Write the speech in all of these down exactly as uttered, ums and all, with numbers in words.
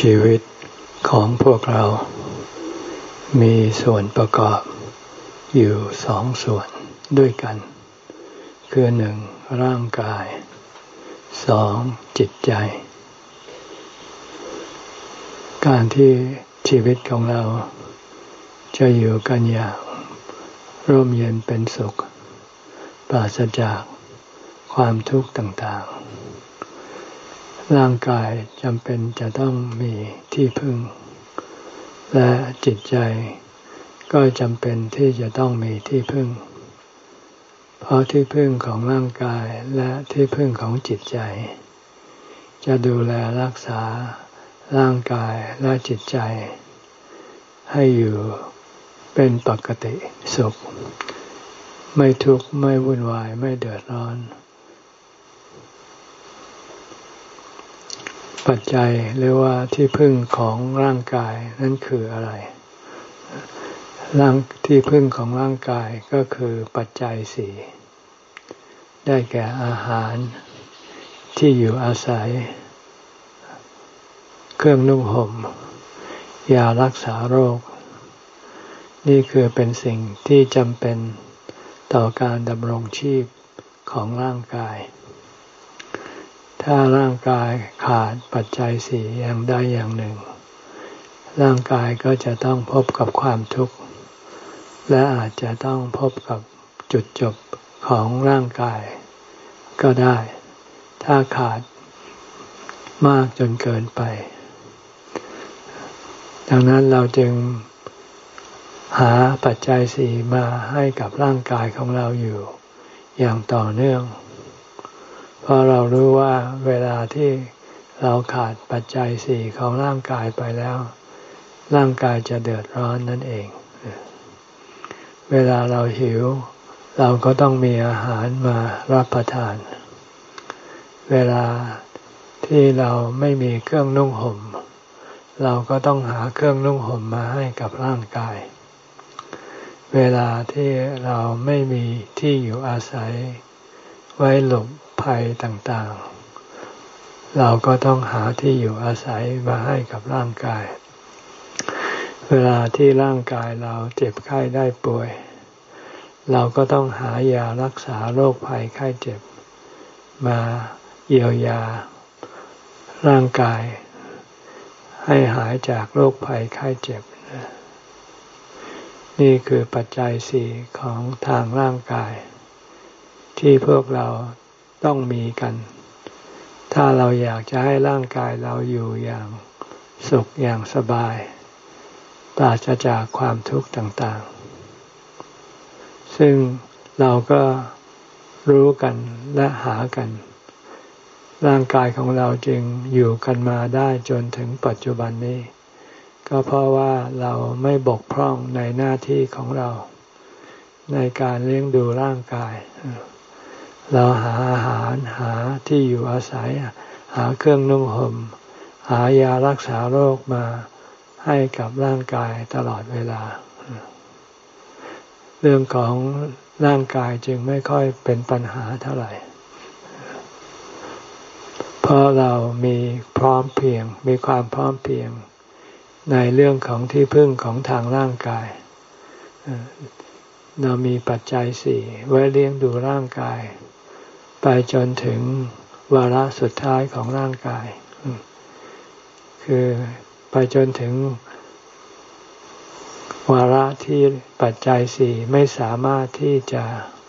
ชีวิตของพวกเรามีส่วนประกอบอยู่สองส่วนด้วยกันคือหนึ่งร่างกายสองจิตใจการที่ชีวิตของเราจะอยู่กันอย่างร่มเย็นเป็นสุขปราศจากความทุกข์ต่างๆร่างกายจำเป็นจะต้องมีที่พึ่งและจิตใจก็จำเป็นที่จะต้องมีที่พึ่งเพราะที่พึ่งของร่างกายและที่พึ่งของจิตใจจะดูแลรักษาร่างกายและจิตใจให้อยู่เป็นปกติสุขไม่ทุกข์ไม่วุ่นวายไม่เดือดร้อนปัจจัยหรือว่าที่พึ่งของร่างกายนั่นคืออะไรร่างที่พึ่งของร่างกายก็คือปัจจัยสี่ได้แก่อาหารที่อยู่อาศัยเครื่องนุ่งห่มยารักษาโรคนี่คือเป็นสิ่งที่จำเป็นต่อการดำรงชีพของร่างกายถ้าร่างกายขาดปัจจัยสี่อย่างใดอย่างหนึ่งร่างกายก็จะต้องพบกับความทุกข์และอาจจะต้องพบกับจุดจบของร่างกายก็ได้ถ้าขาดมากจนเกินไปดังนั้นเราจึงหาปัจจัยสี่มาให้กับร่างกายของเราอยู่อย่างต่อเนื่องเพราะเรารู้ว่าเวลาที่เราขาดปัจจัยสี่ของร่างกายไปแล้วร่างกายจะเดือดร้อนนั่นเองเวลาเราหิวเราก็ต้องมีอาหารมารับประทานเวลาที่เราไม่มีเครื่องนุ่งห่มเราก็ต้องหาเครื่องนุ่งห่มมาให้กับร่างกายเวลาที่เราไม่มีที่อยู่อาศัยไว้หลบภัยต่างๆเราก็ต้องหาที่อยู่อาศัยมาให้กับร่างกายเวลาที่ร่างกายเราเจ็บไข้ได้ป่วยเราก็ต้องหายารักษาโรคภัยไข้เจ็บมาเยียวยาร่างกายให้หายจากโรคภัยไข้เจ็บนี่คือปัจจัยสี่ของทางร่างกายที่พวกเราต้องมีกันถ้าเราอยากจะให้ร่างกายเราอยู่อย่างสุขอย่างสบายปราศจากความทุกข์ต่างๆซึ่งเราก็รู้กันและหากันร่างกายของเราจึงอยู่กันมาได้จนถึงปัจจุบันนี้ก็เพราะว่าเราไม่บกพร่องในหน้าที่ของเราในการเลี้ยงดูร่างกายเราหาอาหารหาที่อยู่อาศัยหาเครื่องนุ่งห่มหายารักษาโรคมาให้กับร่างกายตลอดเวลาเรื่องของร่างกายจึงไม่ค่อยเป็นปัญหาเท่าไหร่เพราะเรามีพร้อมเพรียงมีความพร้อมเพรียงในเรื่องของที่พึ่งของทางร่างกายเรามีปัจจัยสี่ไว้เลี้ยงดูร่างกายไปจนถึงวาระสุดท้ายของร่างกายคือไปจนถึงวาระที่ปัจจัยสี่ไม่สามารถที่จะ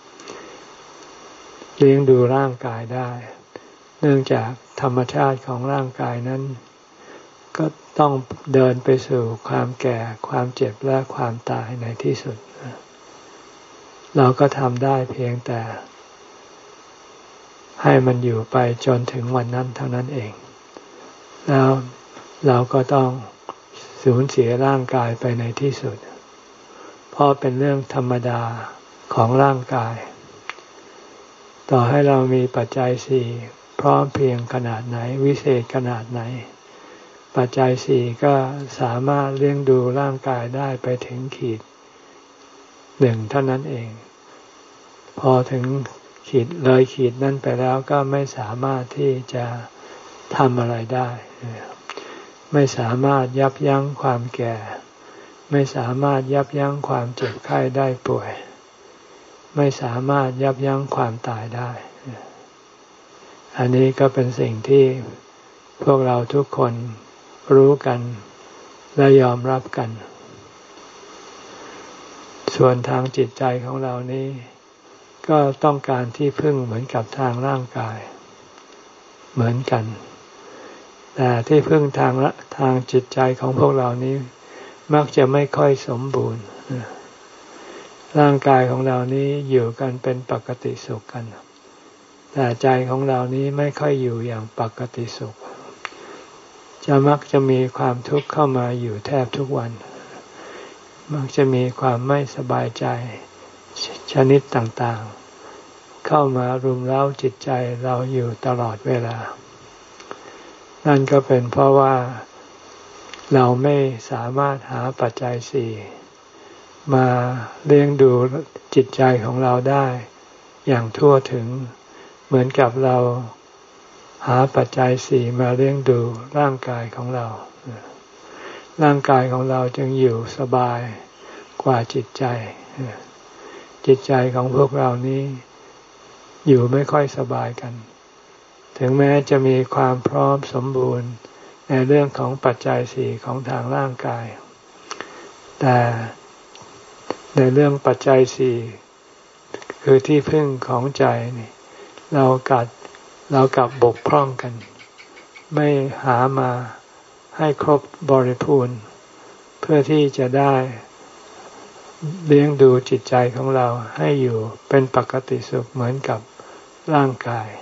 เลี้ยงดูร่างกายได้เนื่องจากธรรมชาติของร่างกายนั้นก็ต้องเดินไปสู่ความแก่ความเจ็บและความตายในที่สุดเราก็ทำได้เพียงแต่ให้มันอยู่ไปจนถึงวันนั้นเท่านั้นเองแล้วเราก็ต้องสูญเสียร่างกายไปในที่สุดเพราะเป็นเรื่องธรรมดาของร่างกายต่อให้เรามีปัจจัยสี่พร้อมเพรียงขนาดไหนวิเศษขนาดไหนปัจจัยสี่ก็สามารถเลี้ยงดูร่างกายได้ไปถึงขีดหนึ่งเท่านั้นเองพอถึงขีดเลยขีดนั้นไปแล้วก็ไม่สามารถที่จะทำอะไรได้ไม่สามารถยับยั้งความแก่ ไม่สามารถยับยั้งความเจ็บไข้ได้ป่วยไม่สามารถยับยั้งความตายได้อันนี้ก็เป็นสิ่งที่พวกเราทุกคนรู้กันและยอมรับกันส่วนทางจิตใจของเรานี้ก็ต้องการที่พึ่งเหมือนกับทางร่างกายเหมือนกันแต่ที่พึ่งทางทางจิตใจของพวกเรานี้มักจะไม่ค่อยสมบูรณ์ร่างกายของเรานี้อยู่กันเป็นปกติสุขกันแต่ใจของเรานี้ไม่ค่อยอยู่อย่างปกติสุขจะมักจะมีความทุกข์เข้ามาอยู่แทบทุกวันมักจะมีความไม่สบายใจชนิดต่างๆเข้ามารุมเร้าจิตใจเราอยู่ตลอดเวลานั่นก็เป็นเพราะว่าเราไม่สามารถหาปัจจัยสี่มาเลี้ยงดูจิตใจของเราได้อย่างทั่วถึงเหมือนกับเราหาปัจจัยสี่มาเลี้ยงดูร่างกายของเราร่างกายของเราจึงอยู่สบายกว่าจิตใจจิตใจของพวกเรานี้อยู่ไม่ค่อยสบายกันถึงแม้จะมีความพร้อมสมบูรณ์ในเรื่องของปัจจัยสี่ของทางร่างกายแต่ในเรื่องปัจจัยสี่คือที่พึ่งของใจนี่เรากัดเรากลับบกพร่องกันไม่หามาให้ครบบริบูรณ์เพื่อที่จะได้เลี้ยงดูจิตใจของเราให้อยู่เป็นปกติสุขเหมือนกับร่างกาย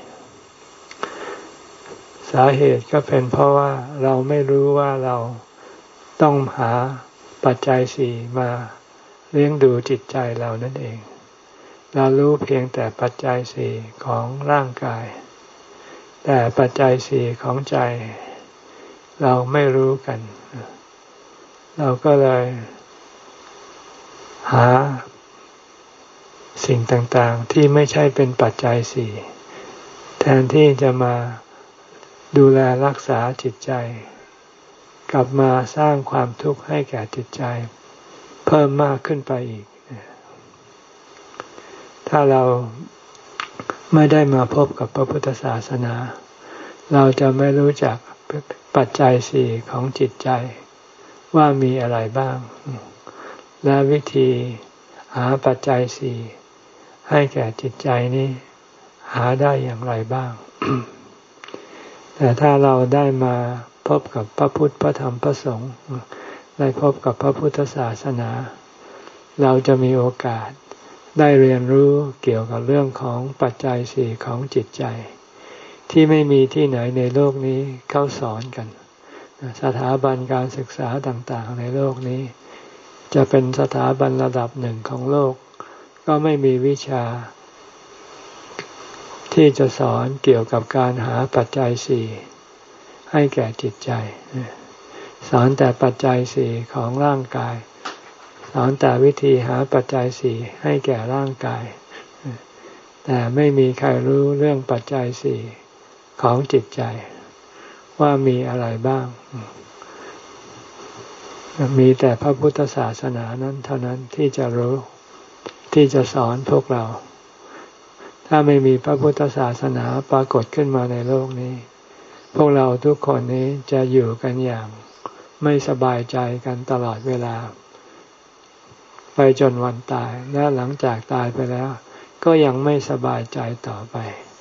สาเหตุก็เป็นเพราะว่าเราไม่รู้ว่าเราต้องหาปัจจัยสี่มาเลี้ยงดูจิตใจเรานั่นเองเรารู้เพียงแต่ปัจจัยสี่ของร่างกายแต่ปัจจัยสี่ของใจเราไม่รู้กันเราก็เลยหาสิ่งต่างๆที่ไม่ใช่เป็นปัจจัยสี่แทนที่จะมาดูแลรักษาจิตใจกลับมาสร้างความทุกข์ให้แก่จิตใจเพิ่มมากขึ้นไปอีกถ้าเราไม่ได้มาพบกับพระพุทธศาสนาเราจะไม่รู้จักปัจจัยสี่ของจิตใจว่ามีอะไรบ้างและวิธีหาปัจจัยสี่ให้แก่จิตใจนี้หาได้อย่างไรบ้าง แต่ถ้าเราได้มาพบกับพระพุทธพระธรรมพระสงฆ์ได้พบกับพระพุทธศาสนาเราจะมีโอกาสได้เรียนรู้เกี่ยวกับเรื่องของปัจจัยสี่ของจิตใจที่ไม่มีที่ไหนในโลกนี้เขาสอนกันสถาบันการศึกษาต่างๆในโลกนี้จะเป็นสถาบันระดับหนึ่งของโลกก็ไม่มีวิชาที่จะสอนเกี่ยวกับการหาปัจจัยสี่ให้แก่จิตใจสอนแต่ปัจจัยสี่ของร่างกายสอนแต่วิธีหาปัจจัยสี่ให้แก่ร่างกายแต่ไม่มีใครรู้เรื่องปัจจัยสี่ของจิตใจว่ามีอะไรบ้างมีแต่พระพุทธศาสนานั้นเท่านั้นที่จะรู้ที่จะสอนพวกเราถ้าไม่มีพระพุทธศาสนาปรากฏขึ้นมาในโลกนี้พวกเราทุกคนนี้จะอยู่กันอย่างไม่สบายใจกันตลอดเวลาไปจนวันตายและหลังจากตายไปแล้วก็ยังไม่สบายใจต่อไป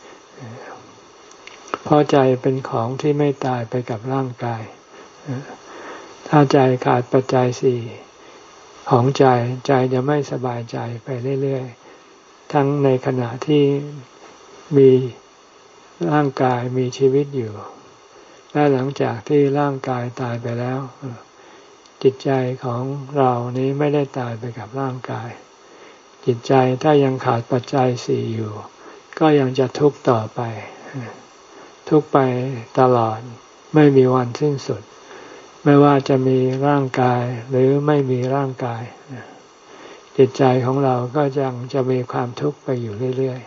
เพราะใจเป็นของที่ไม่ตายไปกับร่างกายถ้าใจขาดปัจจัยสี่ของใจใจจะไม่สบายใจไปเรื่อยๆทั้งในขณะที่มีร่างกายมีชีวิตอยู่และหลังจากที่ร่างกายตายไปแล้วจิตใจของเรานี้ไม่ได้ตายไปกับร่างกายจิตใจถ้ายังขาดปัจจัยสี่อยู่ก็ยังจะทุกข์ต่อไปทุกข์ไปตลอดไม่มีวันสิ้นสุดไม่ว่าจะมีร่างกายหรือไม่มีร่างกายจิตใจของเราก็ยังจะมีความทุกข์ไปอยู่เรื่อย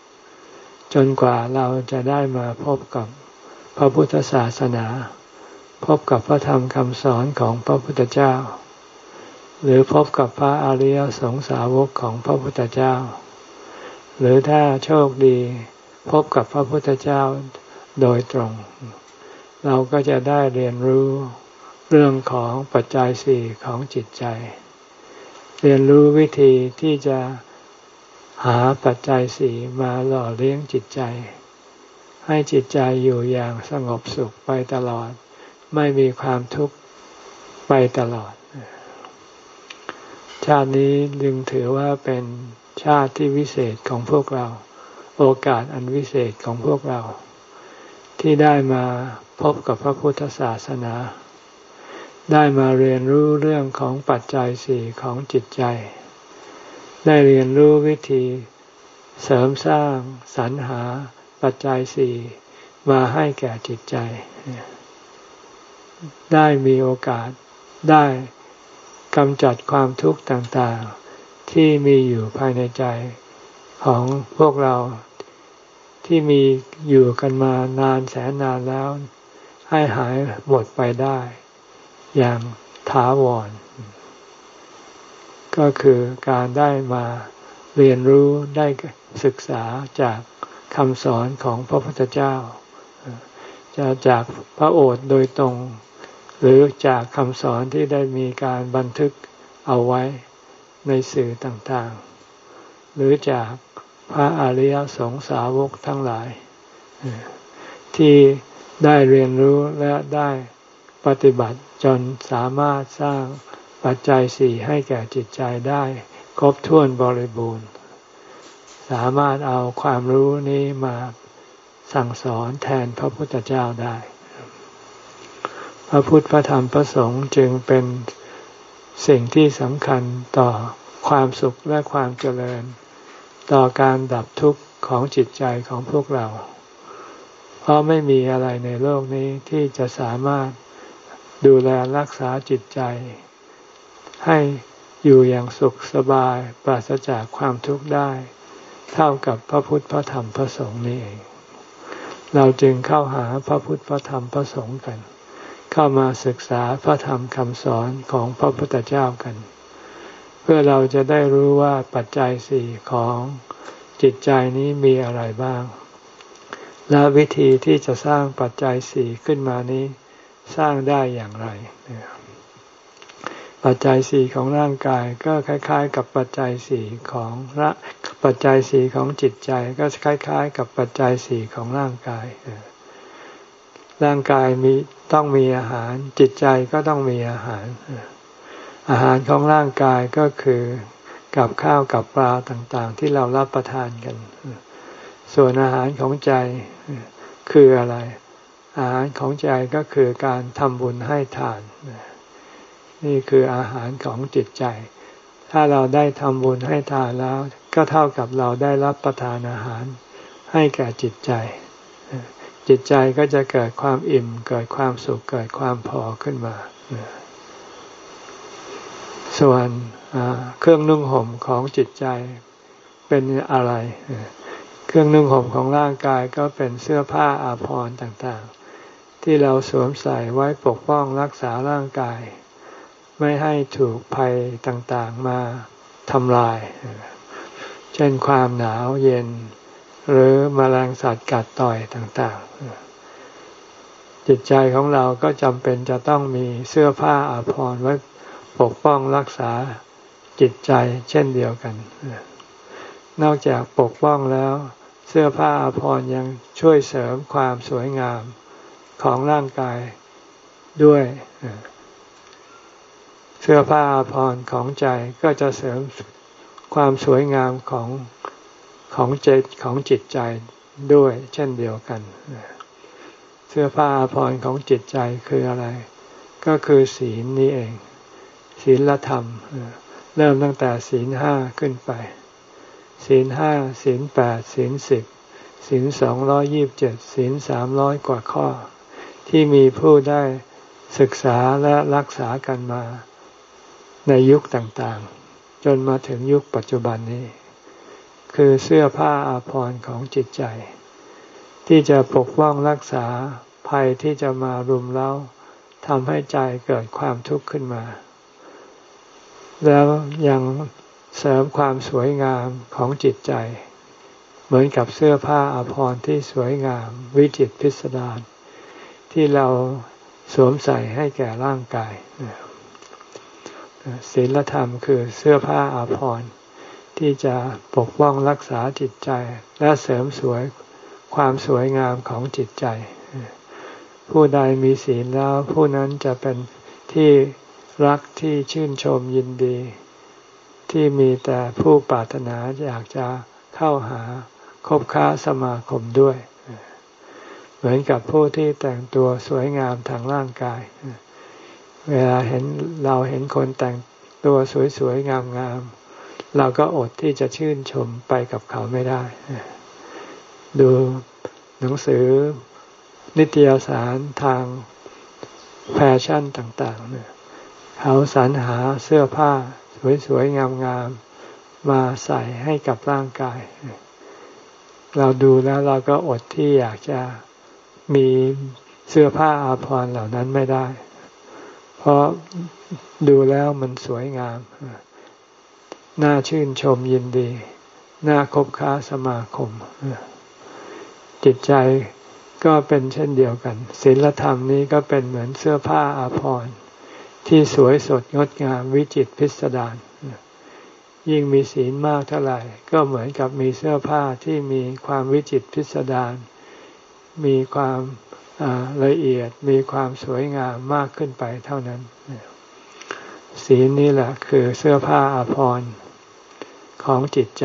ๆจนกว่าเราจะได้มาพบกับพระพุทธศาสนาพบกับพระธรรมคำสอนของพระพุทธเจ้าหรือพบกับพระอริยสงสาวกของพระพุทธเจ้าหรือถ้าโชคดีพบกับพระพุทธเจ้าโดยตรงเราก็จะได้เรียนรู้เรื่องของปัจจัยสี่ของจิตใจเรียนรู้วิธีที่จะหาปัจจัยสี่มาหล่อเลี้ยงจิตใจให้จิตใจอยู่อย่างสงบสุขไปตลอดไม่มีความทุกข์ไปตลอดชาตินี้จึงถือว่าเป็นชาติที่วิเศษของพวกเราโอกาสอันวิเศษของพวกเราที่ได้มาพบกับพระพุทธศาสนาได้มาเรียนรู้เรื่องของปัจจัยสี่ของจิตใจได้เรียนรู้วิธีเสริมสร้างสรรหาปัจจัยสี่มาให้แก่จิตใจได้มีโอกาสได้กำจัดความทุกข์ต่างๆที่มีอยู่ภายในใจของพวกเราที่มีอยู่กันมานานแสนนานแล้วให้หายหมดไปได้อย่างถาวรก็คือการได้มาเรียนรู้ได้ศึกษาจากคำสอนของพระพุทธเจ้าจะจากพระโอษฐ์โดยตรงหรือจากคำสอนที่ได้มีการบันทึกเอาไว้ในสื่อต่างๆหรือจากพระอริยสงสาวกทั้งหลายที่ได้เรียนรู้และได้ปฏิบัติจนสามารถสร้างปัจจัยสี่ให้แก่จิตใจได้ครบถ้วนบริบูรณ์สามารถเอาความรู้นี้มาสั่งสอนแทนพระพุทธเจ้าได้พระพุทธพระธรรมพระสงฆ์จึงเป็นสิ่งที่สำคัญต่อความสุขและความเจริญต่อการดับทุกข์ของจิตใจของพวกเราเพราะไม่มีอะไรในโลกนี้ที่จะสามารถดูแลรักษาจิตใจให้อยู่อย่างสุขสบายปราศจากความทุกข์ได้เท่ากับพระพุทธพระธรรมพระสงฆ์นี่เองเราจึงเข้าหาพระพุทธพระธรรมพระสงฆ์กันเข้ามาศึกษาพระธรรมคำสอนของพระพุทธเจ้ากันเพื่อเราจะได้รู้ว่าปัจจัยสี่ของจิตใจนี้มีอะไรบ้างและวิธีที่จะสร้างปัจจัยสี่ขึ้นมานี้สร้างได้อย่างไรปัจจัยสี่ของร่างกายก็คล้ายๆกับปัจจัยสี่ของละปัจจัยสี่ของจิตใจก็คล้ายๆกับปัจจัยสี่ของร่างกายร่างกายมีต้องมีอาหารจิตใจก็ต้องมีอาหารอาหารของร่างกายก็คือกับข้าวกับปลาต่างๆที่เรารับประทานกันส่วนอาหารของใจคืออะไรอาหารของใจก็คือการทำบุญให้ทานนี่คืออาหารของจิตใจถ้าเราได้ทำบุญให้ทานแล้วก็เท่ากับเราได้รับประทานอาหารให้แก่จิตใจจิตใจก็จะเกิดความอิ่มเกิดความสุขเกิดความพอขึ้นมาส่วนเครื่องนุ่งห่มของจิตใจเป็นอะไรเครื่องนุ่งห่มของร่างกายก็เป็นเสื้อผ้าอาภรณ์ต่างๆที่เราสวมใส่ไว้ปกป้องรักษาร่างกายไม่ให้ถูกภัยต่างๆมาทำลายเช่นความหนาวเย็นหรือแมลงสัตว์กัดต่อยต่างๆจิตใจของเราก็จำเป็นจะต้องมีเสื้อผ้าอาภรณ์ไว้ปกป้องรักษาจิตใจเช่นเดียวกันนอกจากปกป้องแล้วเสื้อผ้าอาภรณ์ยังช่วยเสริมความสวยงามของร่างกายด้วยเสื้อผ้าอาภรณ์ของใจก็จะเสริมความสวยงามของของจิตของจิตใจด้วยเช่นเดียวกันเสื้อผ้าอาภรณ์ของจิตใจคืออะไรก็คือศีลนี่เองศีลธรรมเริ่มตั้งแต่ศีลห้าขึ้นไปศีลห้าศีลแปดศีลสิบศีลสองร้อยยี่สิบเจ็ดศีลสามร้อยกว่าข้อที่มีผู้ได้ศึกษาและรักษากันมาในยุคต่างๆจนมาถึงยุคปัจจุบันนี้คือเสื้อผ้าอาภรณ์ของจิตใจที่จะปกป้องรักษาภัยที่จะมารุมเร้าทำให้ใจเกิดความทุกข์ขึ้นมาแล้วยังเสริมความสวยงามของจิตใจเหมือนกับเสื้อผ้าอาภรณ์ที่สวยงามวิจิตรพิสดารที่เราสวมใส่ให้แก่ร่างกายศีลธรรมคือเสื้อผ้าอาภรณ์ที่จะปกป้องรักษาจิตใจและเสริมสวยความสวยงามของจิตใจผู้ใดมีศีลแล้วผู้นั้นจะเป็นที่รักที่ชื่นชมยินดีที่มีแต่ผู้ปรารถนาอยากจะเข้าหาคบค้าสมาคมด้วยเหมือนกับผู้ที่แต่งตัวสวยงามทางร่างกายเวลาเห็นเราเห็นคนแต่งตัวสวยๆงามๆเราก็อดที่จะชื่นชมไปกับเขาไม่ได้ดูหนังสือนิตยสารทางแฟชั่นต่างๆเนี่ยเขาสรรหาเสื้อผ้าสวยๆงามๆมาใส่ให้กับร่างกายเราดูแล้วเราก็อดที่อยากจะมีเสื้อผ้าอาภรณ์เหล่านั้นไม่ได้เพราะดูแล้วมันสวยงามน่าชื่นชมยินดีน่าคบค้าสมาคมจิตใจก็เป็นเช่นเดียวกันศีลธรรมนี้ก็เป็นเหมือนเสื้อผ้าอาภรณ์ที่สวยสดงดงามวิจิตรพิสดารยิ่งมีศีลมากเท่าไหร่ก็เหมือนกับมีเสื้อผ้าที่มีความวิจิตรพิสดารมีความละเอียดมีความสวยงามมากขึ้นไปเท่านั้นศีลนี่แหละคือเสื้อผ้าอาภรณ์ของจิตใจ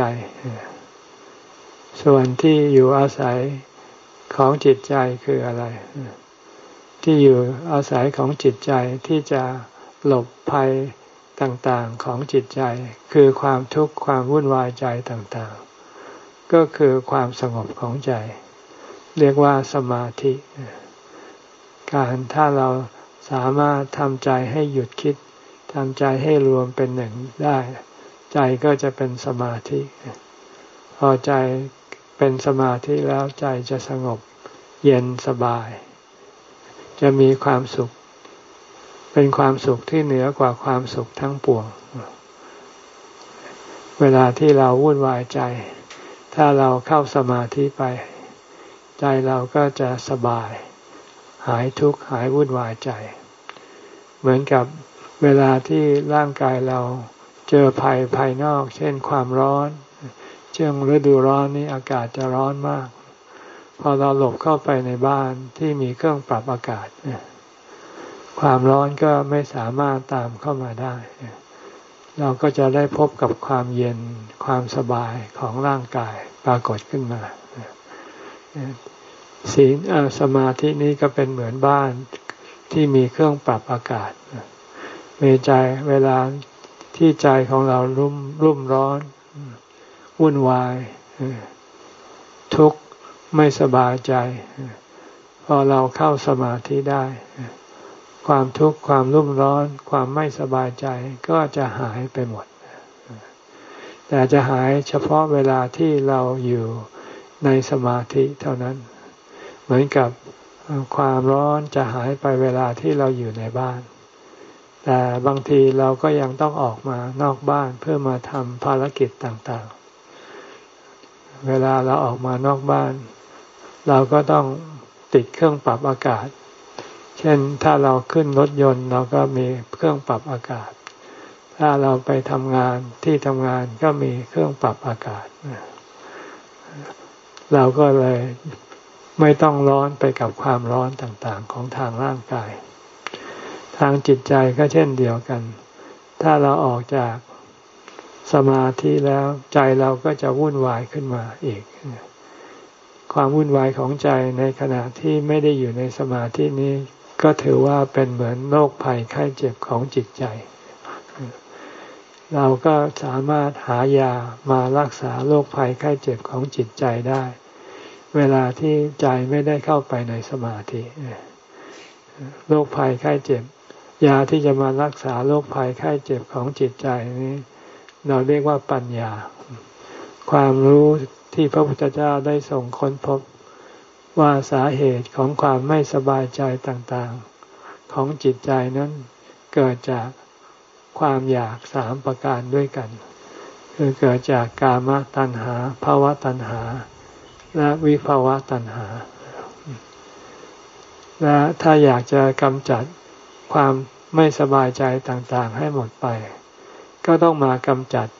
ส่วนที่อยู่อาศัยของจิตใจคืออะไรที่อยู่อาศัยของจิตใจที่จะหลบภัยต่างๆของจิตใจคือความทุกข์ความวุ่นวายใจต่างๆก็คือความสงบของใจเรียกว่าสมาธิการถ้าเราสามารถทำใจให้หยุดคิดทำใจให้รวมเป็นหนึ่งได้ใจก็จะเป็นสมาธิพอใจเป็นสมาธิแล้วใจจะสงบเย็นสบายจะมีความสุขเป็นความสุขที่เหนือกว่าความสุขทั้งปวงเวลาที่เราวุ่นวายใจถ้าเราเข้าสมาธิไปใจเราก็จะสบายหายทุกข์หายวุ่นวายใจเหมือนกับเวลาที่ร่างกายเราเจอภัยภายนอกเช่นความร้อนช่วงฤดูร้อนนี้อากาศจะร้อนมากพอเราหลบเข้าไปในบ้านที่มีเครื่องปรับอากาศความร้อนก็ไม่สามารถตามเข้ามาได้เราก็จะได้พบกับความเย็นความสบายของร่างกายปรากฏขึ้นมาศีลสมาธินี้ก็เป็นเหมือนบ้านที่มีเครื่องปรับอากาศเวใจเวลาที่ใจของเรารุ่มรุ่มร้อนวุ่นวายทุกข์ไม่สบายใจพอเราเข้าสมาธิได้ความทุกข์ความรุ่มร้อนความไม่สบายใจก็จะหายไปหมดแต่จะหายเฉพาะเวลาที่เราอยู่ในสมาธิเท่านั้นเหมือนกับความร้อนจะหายไปเวลาที่เราอยู่ในบ้านแต่บางทีเราก็ยังต้องออกมานอกบ้านเพื่อมาทำภารกิจต่างๆเวลาเราออกมานอกบ้านเราก็ต้องติดเครื่องปรับอากาศเช่นถ้าเราขึ้นรถยนต์เราก็มีเครื่องปรับอากาศถ้าเราไปทำงานที่ทำงานก็มีเครื่องปรับอากาศเราก็เลยไม่ต้องร้อนไปกับความร้อนต่างๆของทางร่างกายทางจิตใจก็เช่นเดียวกันถ้าเราออกจากสมาธิแล้วใจเราก็จะวุ่นวายขึ้นมาอีกความวุ่นวายของใจในขณะที่ไม่ได้อยู่ในสมาธินี้ก็ถือว่าเป็นเหมือนโรคภัยไข้เจ็บของจิตใจเราก็สามารถหายามารักษาโรคภัยไข้เจ็บของจิตใจได้เวลาที่ใจไม่ได้เข้าไปในสมาธิโรคภัยไข้เจ็บยาที่จะมารักษาโรคภัยไข้เจ็บของจิตใจนี้เราเรียกว่าปัญญาความรู้ที่พระพุทธเจ้าได้ทรงค้นพบว่าสาเหตุของความไม่สบายใจต่างๆของจิตใจนั้นเกิดจากความอยากสามประการด้วยกันคือเกิดจากกามตัณหาภวตัณหาและวิภวตัณหาและถ้าอยากจะกำจัดความไม่สบายใจต่างๆให้หมดไปก็ต้องมากำจัด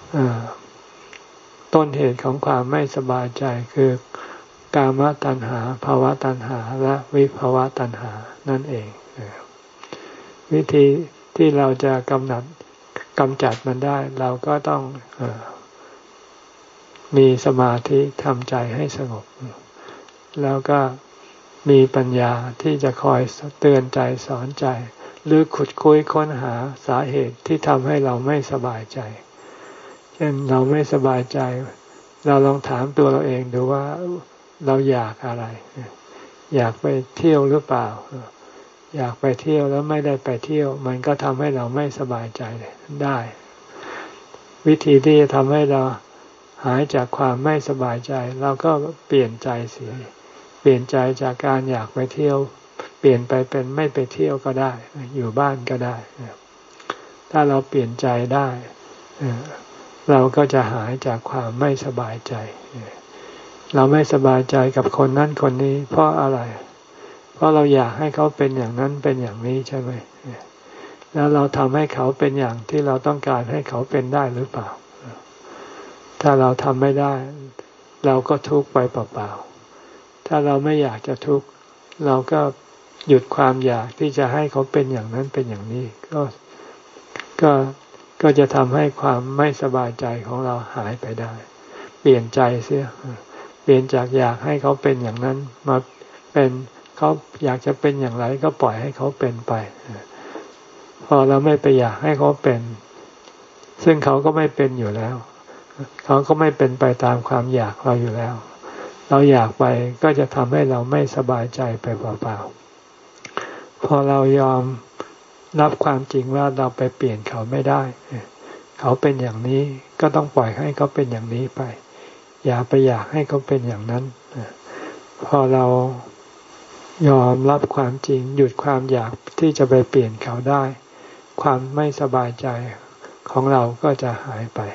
ต้นเหตุของความไม่สบายใจคือกามตัณหาภวตัณหาและวิภวตัณหานั่นเองวิธีที่เราจะกำจัดกำจัดมันได้เราก็ต้องเอ่อมีสมาธิทำใจให้สงบแล้วก็มีปัญญาที่จะคอยเตือนใจสอนใจหรือขุดคุยค้นหาสาเหตุที่ทำให้เราไม่สบายใจเช่นเราไม่สบายใจเราลองถามตัวเราเองดูว่าเราอยากอะไรอยากไปเที่ยวหรือเปล่าอยากไปเที่ยวแล้วไม่ได้ไปเที่ยวมันก็ทำให้เราไม่สบายใจได้วิธีที่จะทำให้เราหายจากความไม่สบายใจเราก็เปลี่ยนใจเสียเปลี่ยนใจจากการอยากไปเที่ยวเปลี่ยนไปเป็นไม่ไปเที่ยวก็ได้อยู่บ้านก็ได้ถ้าเราเปลี่ยนใจได้เราก็จะหายจากความไม่สบายใจเราไม่สบายใจกับคนนั้นคนนี้เพราะอะไรเพราะเราอยากให้เขาเป็นอย่างนั้นเป็นอย่างนี้ใช่ไหมแล้วเราทำให้เขาเป็นอย่างที่เราต้องการให้เขาเป็นได้หรือเปล่าถ้าเราทำไม่ได้เราก็ทุกข์ไปเปล่าๆถ้าเราไม่อยากจะทุกข์เราก็หยุดความอยากที่จะให้เขาเป็นอย่างนั้นเป็นอย่างนี้ก็ก็ก็จะทำให้ความไม่สบายใจของเราหายไปได้เปลี่ยนใจเสียเปลี่ยนจากอยากให้เขาเป็นอย่างนั้นมาเป็นเขาอยากจะเป็นอย่างไรก็ปล่อยให้เขาเป็นไปพอเราไม่ไปอยากให้เขาเป็นซึ่งเขาก็ไม่เป็นอยู่แล้วเขาก็ไม่เป็นไปตามความอยากเราอยู่แล้วเราอยากไปก็จะทำให้เราไม่สบายใจไปเปล่าๆพอเรายอมรับความจริงว่าเราไปเปลี่ยนเขาไม่ได้เขาเป็นอย่างนี้ก็ต้องปล่อยให้เขาเป็นอย่างนี้ไปอย่าไปอยากให้เขาเป็นอย่างนั้นพอเรายอมรับความจริงหยุดความอยากที่จะไปเปลี่ยนเขาได้ความไม่สบายใจของเราก็จะหายไป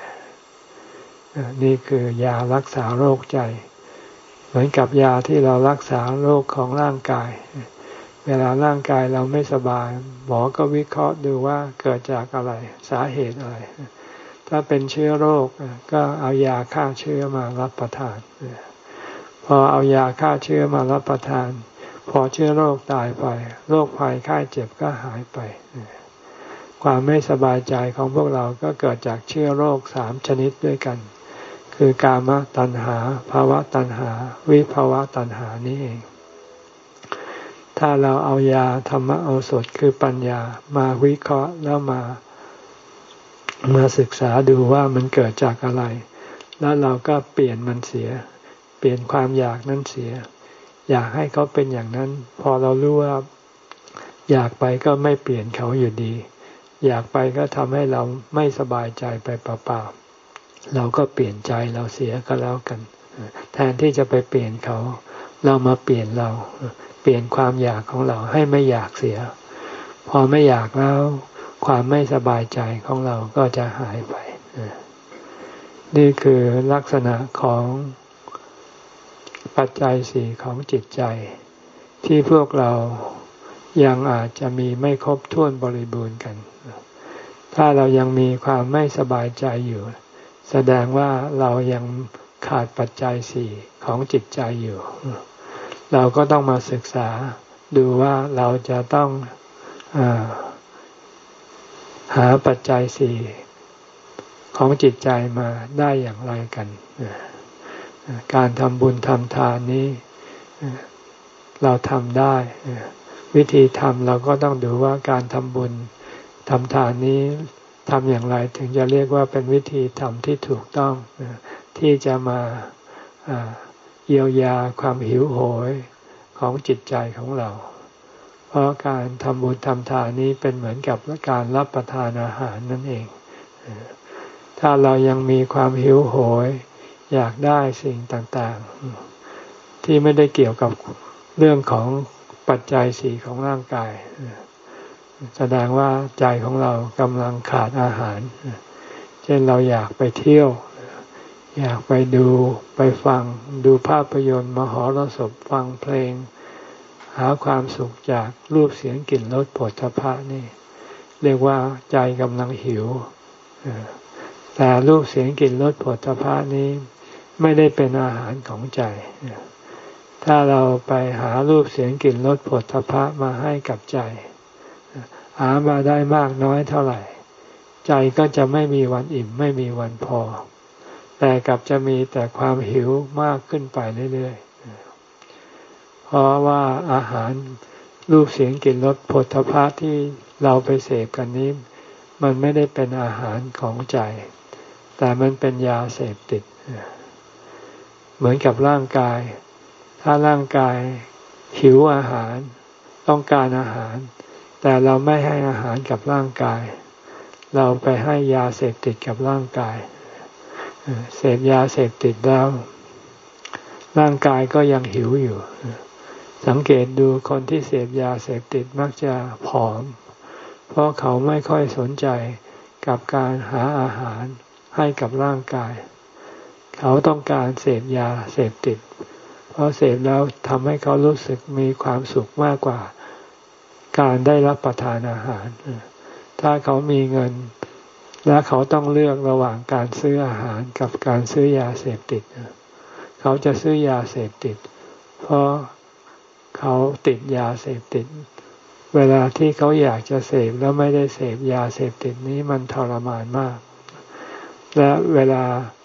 นี่คือยารักษาโรคใจเหมือนกับยาที่เรารักษาโรคของร่างกายเวลาร่างกายเราไม่สบายหมอก็วิเคราะห์ดูว่าเกิดจากอะไรสาเหตุอะไรถ้าเป็นเชื้อโรคก็เอายาฆ่าเชื้อมารับประทานพอเอายาฆ่าเชื้อมารับประทานพอเชื้อโรคตายไปโรคภัยไข้เจ็บก็หายไปความไม่สบายใจของพวกเราก็เกิดจากเชื้อโรคสามชนิดด้วยกันคือกามตัณหาภวตัณหาวิภวตัณหานี่เองถ้าเราเอายาธรรมโอสถคือปัญญามาวิเคราะห์แล้วมามาศึกษาดูว่ามันเกิดจากอะไรแล้วเราก็เปลี่ยนมันเสียเปลี่ยนความอยากนั้นเสียอยากให้เขาเป็นอย่างนั้นพอเรารู้ว่าอยากไปก็ไม่เปลี่ยนเขาอยู่ดีอยากไปก็ทำให้เราไม่สบายใจไปเปล่าๆเราก็เปลี่ยนใจเราเสียก็แล้วกันแทนที่จะไปเปลี่ยนเขาเรามาเปลี่ยนเราเปลี่ยนความอยากของเราให้ไม่อยากเสียพอไม่อยากแล้วความไม่สบายใจของเราก็จะหายไปนี่คือลักษณะของปัจจัยสี่ของจิตใจที่พวกเรายังอาจจะมีไม่ครบถ้วนบริบูรณ์กันถ้าเรายังมีความไม่สบายใจอยู่แสดงว่าเรายังขาดปัจจัยสี่ของจิตใจอยู่เราก็ต้องมาศึกษาดูว่าเราจะต้องอ่าหาปัจจัยสี่ของจิตใจมาได้อย่างไรกันการทำบุญทำทานนี้เราทำได้วิธีทำเราก็ต้องดูว่าการทำบุญทำทานนี้ทำอย่างไรถึงจะเรียกว่าเป็นวิธีทำที่ถูกต้องที่จะมาเยียวยาความหิวโหยของจิตใจของเราเพราะการทำบุญทำทานนี้เป็นเหมือนกับการรับประทานอาหารนั่นเองถ้าเรายังมีความหิวโหยอยากได้สิ่งต่างๆที่ไม่ได้เกี่ยวกับเรื่องของปัจจัยสี่ของร่างกายแสดงว่าใจของเรากำลังขาดอาหารเช่นเราอยากไปเที่ยวอยากไปดูไปฟังดูภาพยนตร์มหรสพฟังเพลงหาความสุขจากรูปเสียงกลิ่นรสโผฏฐัพพะนี่เรียกว่าใจกำลังหิวแต่รูปเสียงกลิ่นรสโผฏฐัพพะนี้ไม่ได้เป็นอาหารของใจถ้าเราไปหารูปเสียงกลิ่นรสโผฏฐัพพะมาให้กับใจหามาได้มากน้อยเท่าไหร่ใจก็จะไม่มีวันอิ่มไม่มีวันพอแต่กลับจะมีแต่ความหิวมากขึ้นไปเรื่อยๆเพราะว่าอาหารรูปเสียงกลิ่นรสโผฏฐัพพะที่เราไปเสพกันนี้มันไม่ได้เป็นอาหารของใจแต่มันเป็นยาเสพติดเหมือนกับร่างกายถ้าร่างกายหิวอาหารต้องการอาหารแต่เราไม่ให้อาหารกับร่างกายเราไปให้ยาเสพติดกับร่างกายเสพยาเสพติดแล้วร่างกายก็ยังหิวอยู่สังเกตดูคนที่เสพยาเสพติดมักจะผอมเพราะเขาไม่ค่อยสนใจกับการหาอาหารให้กับร่างกายเขาต้องการเสพยาเสพติดเพราะเสพแล้วทำให้เขารู้สึกมีความสุขมากกว่าการได้รับประทานอาหารถ้าเขามีเงินและเขาต้องเลือกระหว่างการซื้ออาหารกับการซื้อยาเสพติดเขาจะซื้อยาเสพติดเพราะเขาติดยาเสพติดเวลาที่เขาอยากจะเสพแล้วไม่ได้เสพยาเสพติดนี้มันทรมานมากและเวลา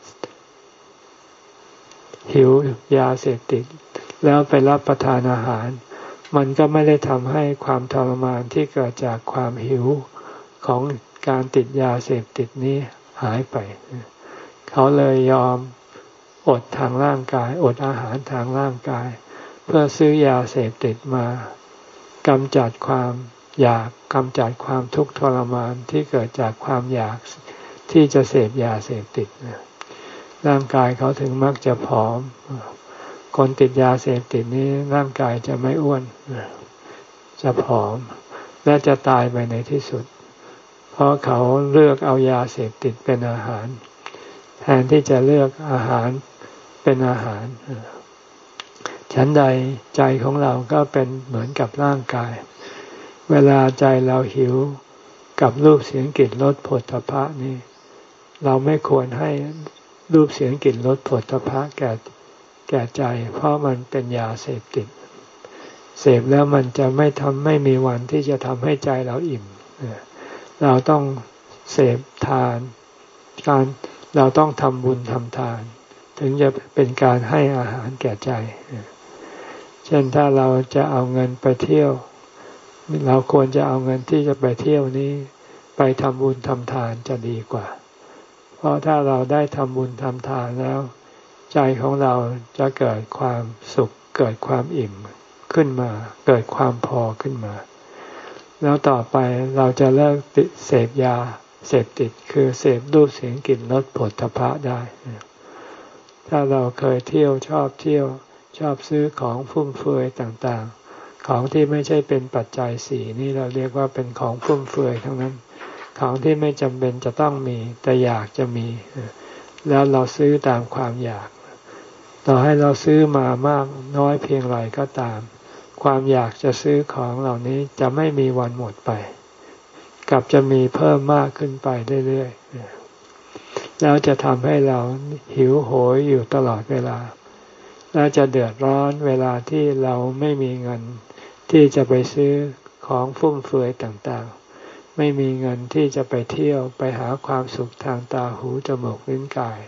หิวยาเสพติดแล้วไปรับประทานอาหารมันก็ไม่ได้ทำให้ความทรมานที่เกิดจากความหิวของการติดยาเสพติดนี้หายไปเขาเลยยอมอดทางร่างกายอดอาหารทางร่างกายเพื่อซื้อยาเสพติดมากำจัดความอยากกำจัดความทุกข์ทรมานที่เกิดจากความอยากที่จะเสพยาเสพติดร่างกายเขาถึงมักจะผอมคนติดยาเสพติดนี้ร่างกายจะไม่อ้วนจะผอมและจะตายไปในที่สุดเพราะเขาเลือกเอายาเสพติดเป็นอาหารแทนที่จะเลือกอาหารเป็นอาหารฉันใดใจของเราก็เป็นเหมือนกับร่างกายเวลาใจเราหิวกับรูปเสียงกลิ่นรสโผฏฐัพพะนี่เราไม่ควรให้รูปเสียงกลิ่นรสโผฏฐัพพะแก่แก่ใจเพราะมันเป็นยาเสพติดเสพแล้วมันจะไม่ทำไม่มีวันที่จะทำให้ใจเราอิ่มเราต้องเสพทานการเราต้องทำบุญทำทานถึงจะเป็นการให้อาหารแก่ใจเช่นถ้าเราจะเอาเงินไปเที่ยวเราควรจะเอาเงินที่จะไปเที่ยวนี้ไปทำบุญทำทานจะดีกว่าเพราะถ้าเราได้ทำบุญทำทานแล้วใจของเราจะเกิดความสุขเกิดความอิ่มขึ้นมาเกิดความพอขึ้นมาแล้วต่อไปเราจะเลิกติดเสพยาเสพติดคือเสพรูปเสียงกลิ่นรสโผฏฐัพพะได้ถ้าเราเคยเที่ยวชอบเที่ยวชอบซื้อของฟุ่มเฟือยต่างๆของที่ไม่ใช่เป็นปัจจัยสี่นี่เราเรียกว่าเป็นของฟุ่มเฟือยทั้งนั้นของที่ไม่จำเป็นจะต้องมีแต่อยากจะมีแล้วเราซื้อตามความอยากต่อให้เราซื้อมามากน้อยเพียงไรก็ตามความอยากจะซื้อของเหล่านี้จะไม่มีวันหมดไปกลับจะมีเพิ่มมากขึ้นไปเรื่อยๆแล้วจะทำให้เราหิวโหยอยู่ตลอดเวลาและจะเดือดร้อนเวลาที่เราไม่มีเงินที่จะไปซื้อของฟุ่มเฟือยต่างๆไม่มีเงินที่จะไปเที่ยวไปหาความสุขทางตาหูจมูกลิ้นกาย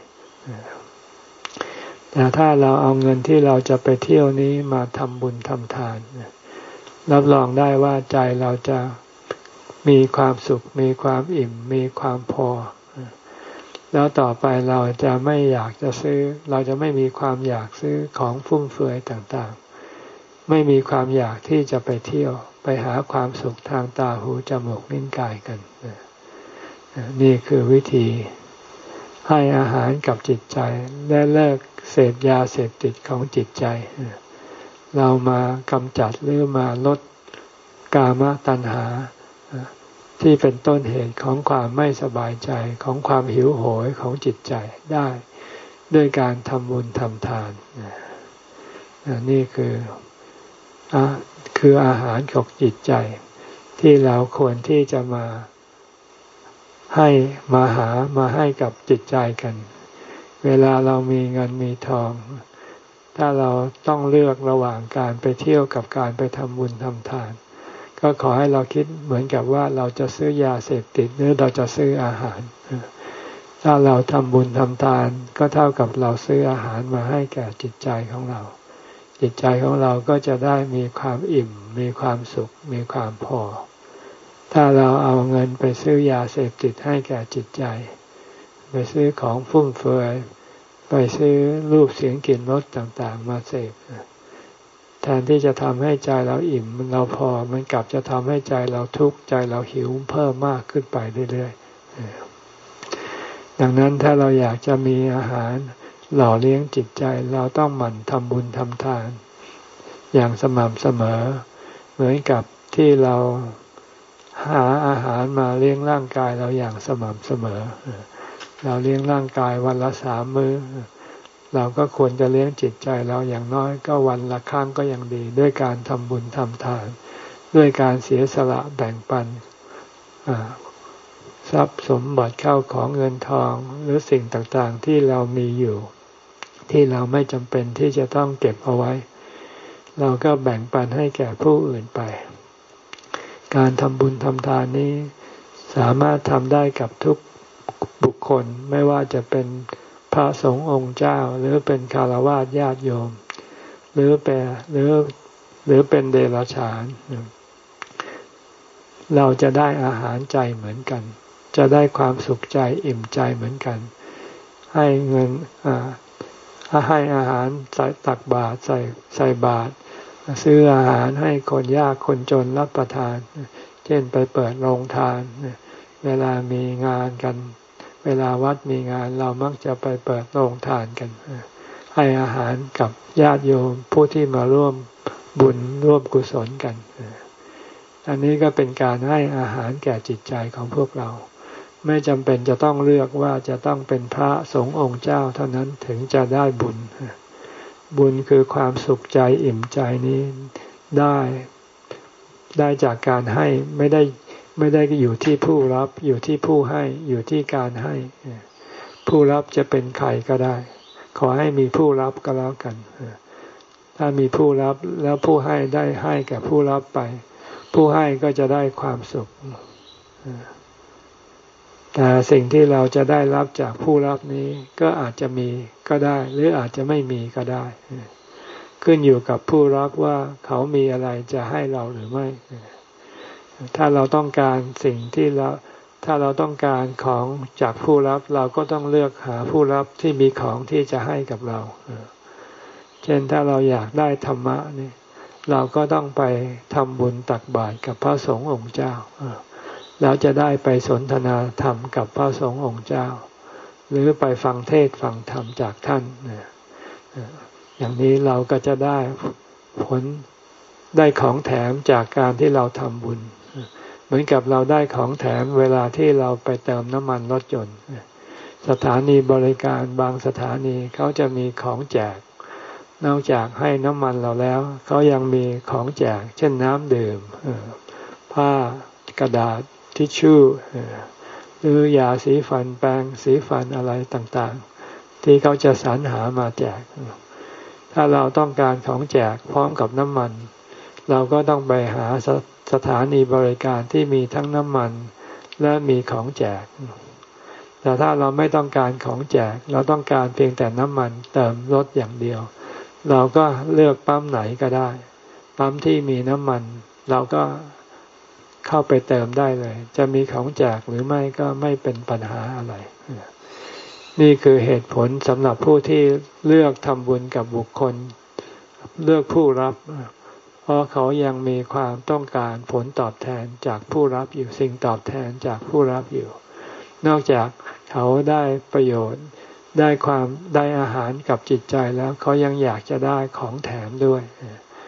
แต่ถ้าเราเอาเงินที่เราจะไปเที่ยวนี้มาทำบุญทำทานรับรองได้ว่าใจเราจะมีความสุขมีความอิ่มมีความพอแล้วต่อไปเราจะไม่อยากจะซื้อเราจะไม่มีความอยากซื้อของฟุ่มเฟือยต่างๆไม่มีความอยากที่จะไปเที่ยวไปหาความสุขทางตาหูจมูกลิ้นกายกันนี่คือวิธีให้อาหารกับจิตใจและเลิกเสพยาเสพติดของจิตใจเรามากำจัดหรือมาลดกามตัณหาที่เป็นต้นเหตุของความไม่สบายใจของความหิวโหยของจิตใจได้ด้วยการทำบุญทำทานนี่คืออ่ะคืออาหารของจิตใจที่เราควรที่จะมาให้มาหามาให้กับจิตใจกันเวลาเรามีเงินมีทองถ้าเราต้องเลือกระหว่างการไปเที่ยวกับการไปทำบุญทำทานก็ขอให้เราคิดเหมือนกับว่าเราจะซื้อยาเสพติดหรือเราจะซื้ออาหารถ้าเราทำบุญทำทานก็เท่ากับเราซื้ออาหารมาให้แก่จิตใจของเราจิตใจของเราก็จะได้มีความอิ่มมีความสุขมีความพอถ้าเราเอาเงินไปซื้อยาเสพติดให้แก่จิตใจไปซื้อของฟุ่มเฟือยไปซื้อรูปเสียงกลิ่นรสต่างๆมาเสพแทนที่จะทำให้ใจเราอิ่มเราพอมันกลับจะทำให้ใจเราทุกข์ใจเราหิวเพิ่มมากขึ้นไปเรื่อยๆดังนั้นถ้าเราอยากจะมีอาหารหล่อเลี้ยงจิตใจเราต้องหมั่นทำบุญทำทานอย่างสม่ำเสมอเหมือนกับที่เราหาอาหารมาเลี้ยงร่างกายเราอย่างสม่ำเสมอเราเลี้ยงร่างกายวันละสามมื้อเราก็ควรจะเลี้ยงจิตใจเราอย่างน้อยก็วันละครั้งก็ยังดีด้วยการทำบุญทำทานด้วยการเสียสละแบ่งปันทรัพย์สมบัติเข้าของเงินทองหรือสิ่งต่างๆที่เรามีอยู่ที่เราไม่จำเป็นที่จะต้องเก็บเอาไว้เราก็แบ่งปันให้แก่ผู้อื่นไปการทำบุญทำทานนี้สามารถทำได้กับทุกบุคคลไม่ว่าจะเป็นพระสงฆ์องค์เจ้าหรือเป็นฆราวาสญาติโยมหรือเป็นหรือหรือเป็นเดรัจฉานเราจะได้อาหารใจเหมือนกันจะได้ความสุขใจอิ่มใจเหมือนกันให้เงินอ่าให้อาหารใส่ตักบาตรใส่ใส่บาตรซื้ออาหารให้คนยากคนจนรับประทานเช่นไปเปิดโรงทานเวลามีงานกันเวลาวัดมีงานเรามักจะไปเปิดโรงทานกันให้อาหารกับญาติโยมผู้ที่มาร่วมบุญร่วมกุศลกันอันนี้ก็เป็นการให้อาหารแก่จิตใจของพวกเราไม่จำเป็นจะต้องเลือกว่าจะต้องเป็นพระสงฆ์องค์เจ้าเท่านั้นถึงจะได้บุญบุญคือความสุขใจอิ่มใจนี้ได้ได้จากการให้ไม่ได้ไม่ได้อยู่ที่ผู้รับอยู่ที่ผู้ให้อยู่ที่การให้ผู้รับจะเป็นใครก็ได้ขอให้มีผู้รับก็แล้วกันถ้ามีผู้รับแล้วผู้ให้ได้ให้แก่ผู้รับไปผู้ให้ก็จะได้ความสุขแต่สิ่งที่เราจะได้รับจากผู้รับนี้ก็อาจจะมีก็ได้หรืออาจจะไม่มีก็ได้ขึ้นอยู่กับผู้รับว่าเขามีอะไรจะให้เราหรือไม่ถ้าเราต้องการสิ่งที่เราถ้าเราต้องการของจากผู้รับเราก็ต้องเลือกหาผู้รับที่มีของที่จะให้กับเราเช่นถ้าเราอยากได้ธรรมะนี่เราก็ต้องไปทำบุญตักบาตรกับพระสงฆ์องค์เจ้าแล้วจะได้ไปสนทนาธรรมกับพระสงฆ์องค์เจ้าหรือไปฟังเทศน์ฟังธรรมจากท่านอย่างนี้เราก็จะได้ผลได้ของแถมจากการที่เราทำบุญเหมือนกับเราได้ของแถมเวลาที่เราไปเติมน้ำมันรถยนต์สถานีบริการบางสถานีเขาจะมีของแจกนอกจากให้น้ำมันเราแล้วเขายังมีของแจกเช่นน้ำดื่มผ้ากระดาษทิชชู่หรือยาสีฟันแปรงสีฟันอะไรต่างๆที่เขาจะสรรหามาแจกถ้าเราต้องการของแจกพร้อมกับน้ำมันเราก็ต้องไปหาสสถานีบริการที่มีทั้งน้ำมันและมีของแจกแต่ถ้าเราไม่ต้องการของแจกเราต้องการเพียงแต่น้ำมันเติมรถอย่างเดียวเราก็เลือกปั๊มไหนก็ได้ปั๊มที่มีน้ำมันเราก็เข้าไปเติมได้เลยจะมีของแจกหรือไม่ก็ไม่เป็นปัญหาอะไรนี่คือเหตุผลสำหรับผู้ที่เลือกทำบุญกับบุคคลเลือกผู้รับเพราะเขายังมีความต้องการผลตอบแทนจากผู้รับอยู่สิ่งตอบแทนจากผู้รับอยู่นอกจากเขาได้ประโยชน์ได้ความได้อาหารกับจิตใจแล้วเขายังอยากจะได้ของแถมด้วย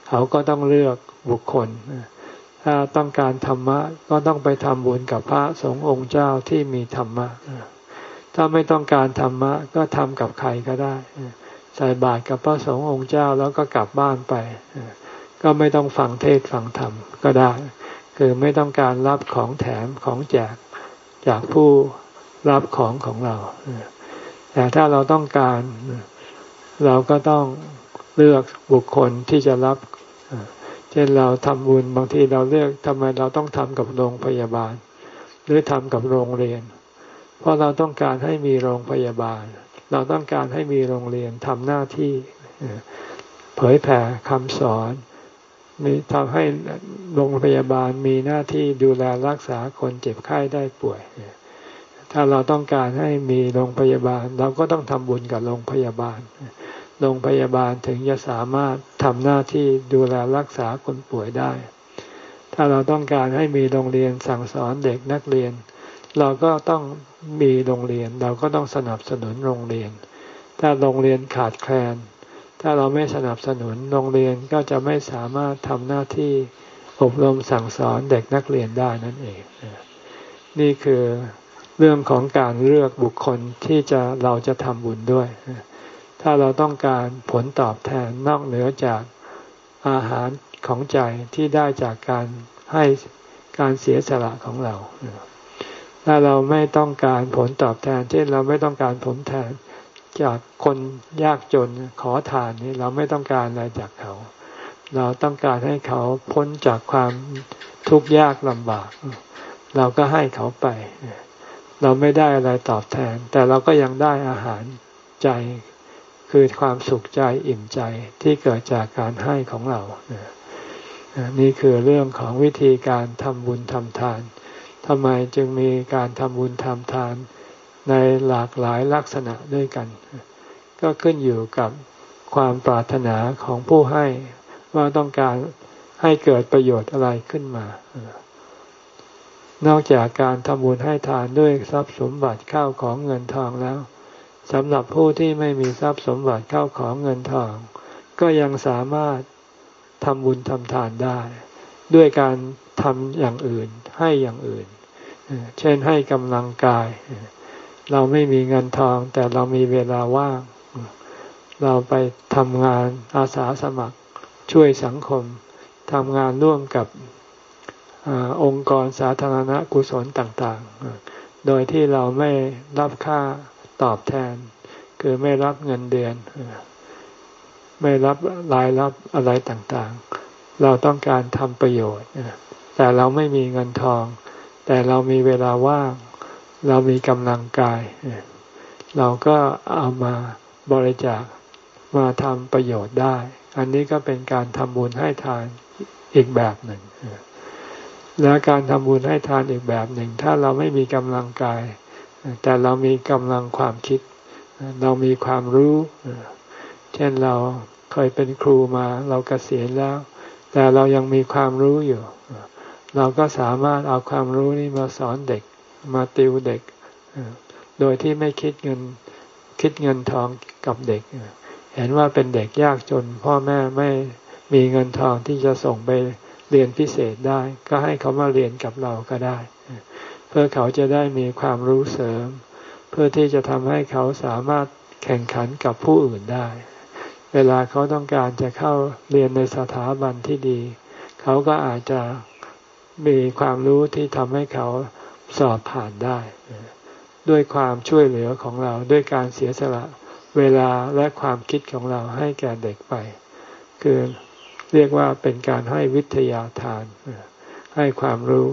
เขาก็ต้องเลือกบุคคลถ้าต้องการธรรมะก็ต้องไปทำบุญกับพระสงฆ์องค์เจ้าที่มีธรรมะถ้าไม่ต้องการธรรมะก็ทำกับใครก็ได้ใส่บาตรกับพระสงฆ์องค์เจ้าแล้วก็กลับบ้านไปก็ไม่ต้องฟังเทศน์ฟังธรรมก็ได้คือไม่ต้องการรับของแถมของแจกจากผู้รับของของเราแต่ถ้าเราต้องการเราก็ต้องเลือกบุคคลที่จะรับเช่นเราทำบุญบางทีเราเลือกทำไมเราต้องทำกับโรงพยาบาลหรือทำกับโรงเรียนเพราะเราต้องการให้มีโรงพยาบาลเราต้องการให้มีโรงเรียนทำหน้าที่เผยแผ่คำสอนมีทำให้โรงพยาบาลมีหน้าที่ดูแลรักษาคนเจ็บไข้ได้ป่วยถ้าเราต้องการให้มีโรงพยาบาลเราก็ต้องทำบุญกับโรงพยาบาลโรงพยาบาลถึงจะสามารถทำหน้าที่ดูแลรักษาคนป่วยได้ถ้าเราต้องการให้มีโรงเรียนสั่งสอนเด็กนักเรียนเราก็ต้องมีโรงเรียนเราก็ต้องสนับสนุนโรงเรียนถ้าโรงเรียนขาดแคลนถ้าเราไม่สนับสนุนโรงเรียนก็จะไม่สามารถทำหน้าที่อบรมสั่งสอนเด็กนักเรียนได้นั่นเองนี่คือเรื่องของการเลือกบุคคลที่จะเราจะทำบุญด้วยถ้าเราต้องการผลตอบแทนนอกเหนือจากอาหารของใจที่ได้จากการให้การเสียสละของเราถ้าเราไม่ต้องการผลตอบแทนเช่นเราไม่ต้องการผลแทนจากคนยากจนขอทานนี่เราไม่ต้องการอะไรจากเขาเราต้องการให้เขาพ้นจากความทุกข์ยากลำบากเราก็ให้เขาไปเราไม่ได้อะไรตอบแทนแต่เราก็ยังได้อาหารใจคือความสุขใจอิ่มใจที่เกิดจากการให้ของเรานี่คือเรื่องของวิธีการทำบุญทำทานทำไมจึงมีการทำบุญทำทานในหลากหลายลักษณะด้วยกันก็ขึ้นอยู่กับความปรารถนาของผู้ให้ว่าต้องการให้เกิดประโยชน์อะไรขึ้นมานอกจากการทำบุญให้ทานด้วยทรัพย์สมบัติข้าวของเงินทองแล้วสำหรับผู้ที่ไม่มีทรัพย์สมบัติข้าวของเงินทองก็ยังสามารถทำบุญทำทานได้ด้วยการทำอย่างอื่นให้อย่างอื่นเช่นให้กำลังกายเราไม่มีเงินทองแต่เรามีเวลาว่างเราไปทำงานอาสาสมัครช่วยสังคมทำงานร่วมกับองค์กรสาธารณกุศลต่างๆโดยที่เราไม่รับค่าตอบแทนคือไม่รับเงินเดือนไม่รับรายรับอะไรต่างๆเราต้องการทำประโยชน์แต่เราไม่มีเงินทองแต่เรามีเวลาว่างเรามีกำลังกายเราก็เอามาบริจาคมาทำประโยชน์ได้อันนี้ก็เป็นการทำบุญให้ทานอีกแบบหนึ่งและการทำบุญให้ทานอีกแบบหนึ่งถ้าเราไม่มีกำลังกายแต่เรามีกำลังความคิดเรามีความรู้เช่นเราเคยเป็นครูมาเราเกษียณแล้วแต่เรายังมีความรู้อยู่เราก็สามารถเอาความรู้นี้มาสอนเด็กมาติวเด็กโดยที่ไม่คิดเงินคิดเงินทองกับเด็กเห็นว่าเป็นเด็กยากจนพ่อแม่ไม่มีเงินทองที่จะส่งไปเรียนพิเศษได้ก็ให้เขามาเรียนกับเราก็ได้เพื่อเขาจะได้มีความรู้เสริมเพื่อที่จะทำให้เขาสามารถแข่งขันกับผู้อื่นได้เวลาเขาต้องการจะเข้าเรียนในสถาบันที่ดีเขาก็อาจจะมีความรู้ที่ทำให้เขาสอบผ่านได้ด้วยความช่วยเหลือของเราด้วยการเสียสละเวลาและความคิดของเราให้แก่เด็กไปคือเรียกว่าเป็นการให้วิทยาทานให้ความรู้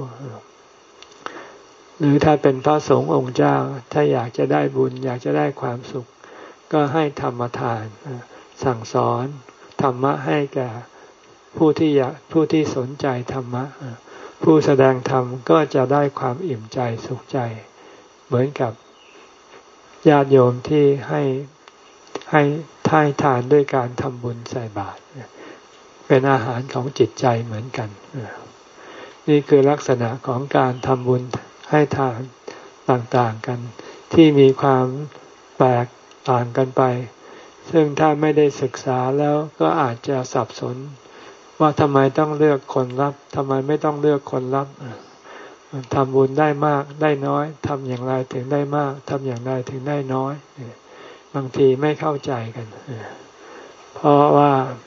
หรือถ้าเป็นพระสงฆ์องค์เจ้าถ้าอยากจะได้บุญอยากจะได้ความสุขก็ให้ธรรมทานสั่งสอนธรรมะให้แก่ผู้ที่อยากผู้ที่สนใจธรรมะผู้แสดงธรรมก็จะได้ความอิ่มใจสุขใจเหมือนกับญาติโยมที่ให้ให้ให้ทานด้วยการทำบุญใส่บาตรเป็นอาหารของจิตใจเหมือนกันนี่คือลักษณะของการทำบุญให้ทานต่างๆกันที่มีความแตกต่างกันไปซึ่งถ้าไม่ได้ศึกษาแล้วก็อาจจะสับสนว่าทำไมต้องเลือกคนรับทำไมไม่ต้องเลือกคนรับทำบุญได้มากได้น้อยทำอย่างไรถึงได้มากทำอย่างไรถึงได้น้อยบางทีไม่เข้าใจกันเพราะว่า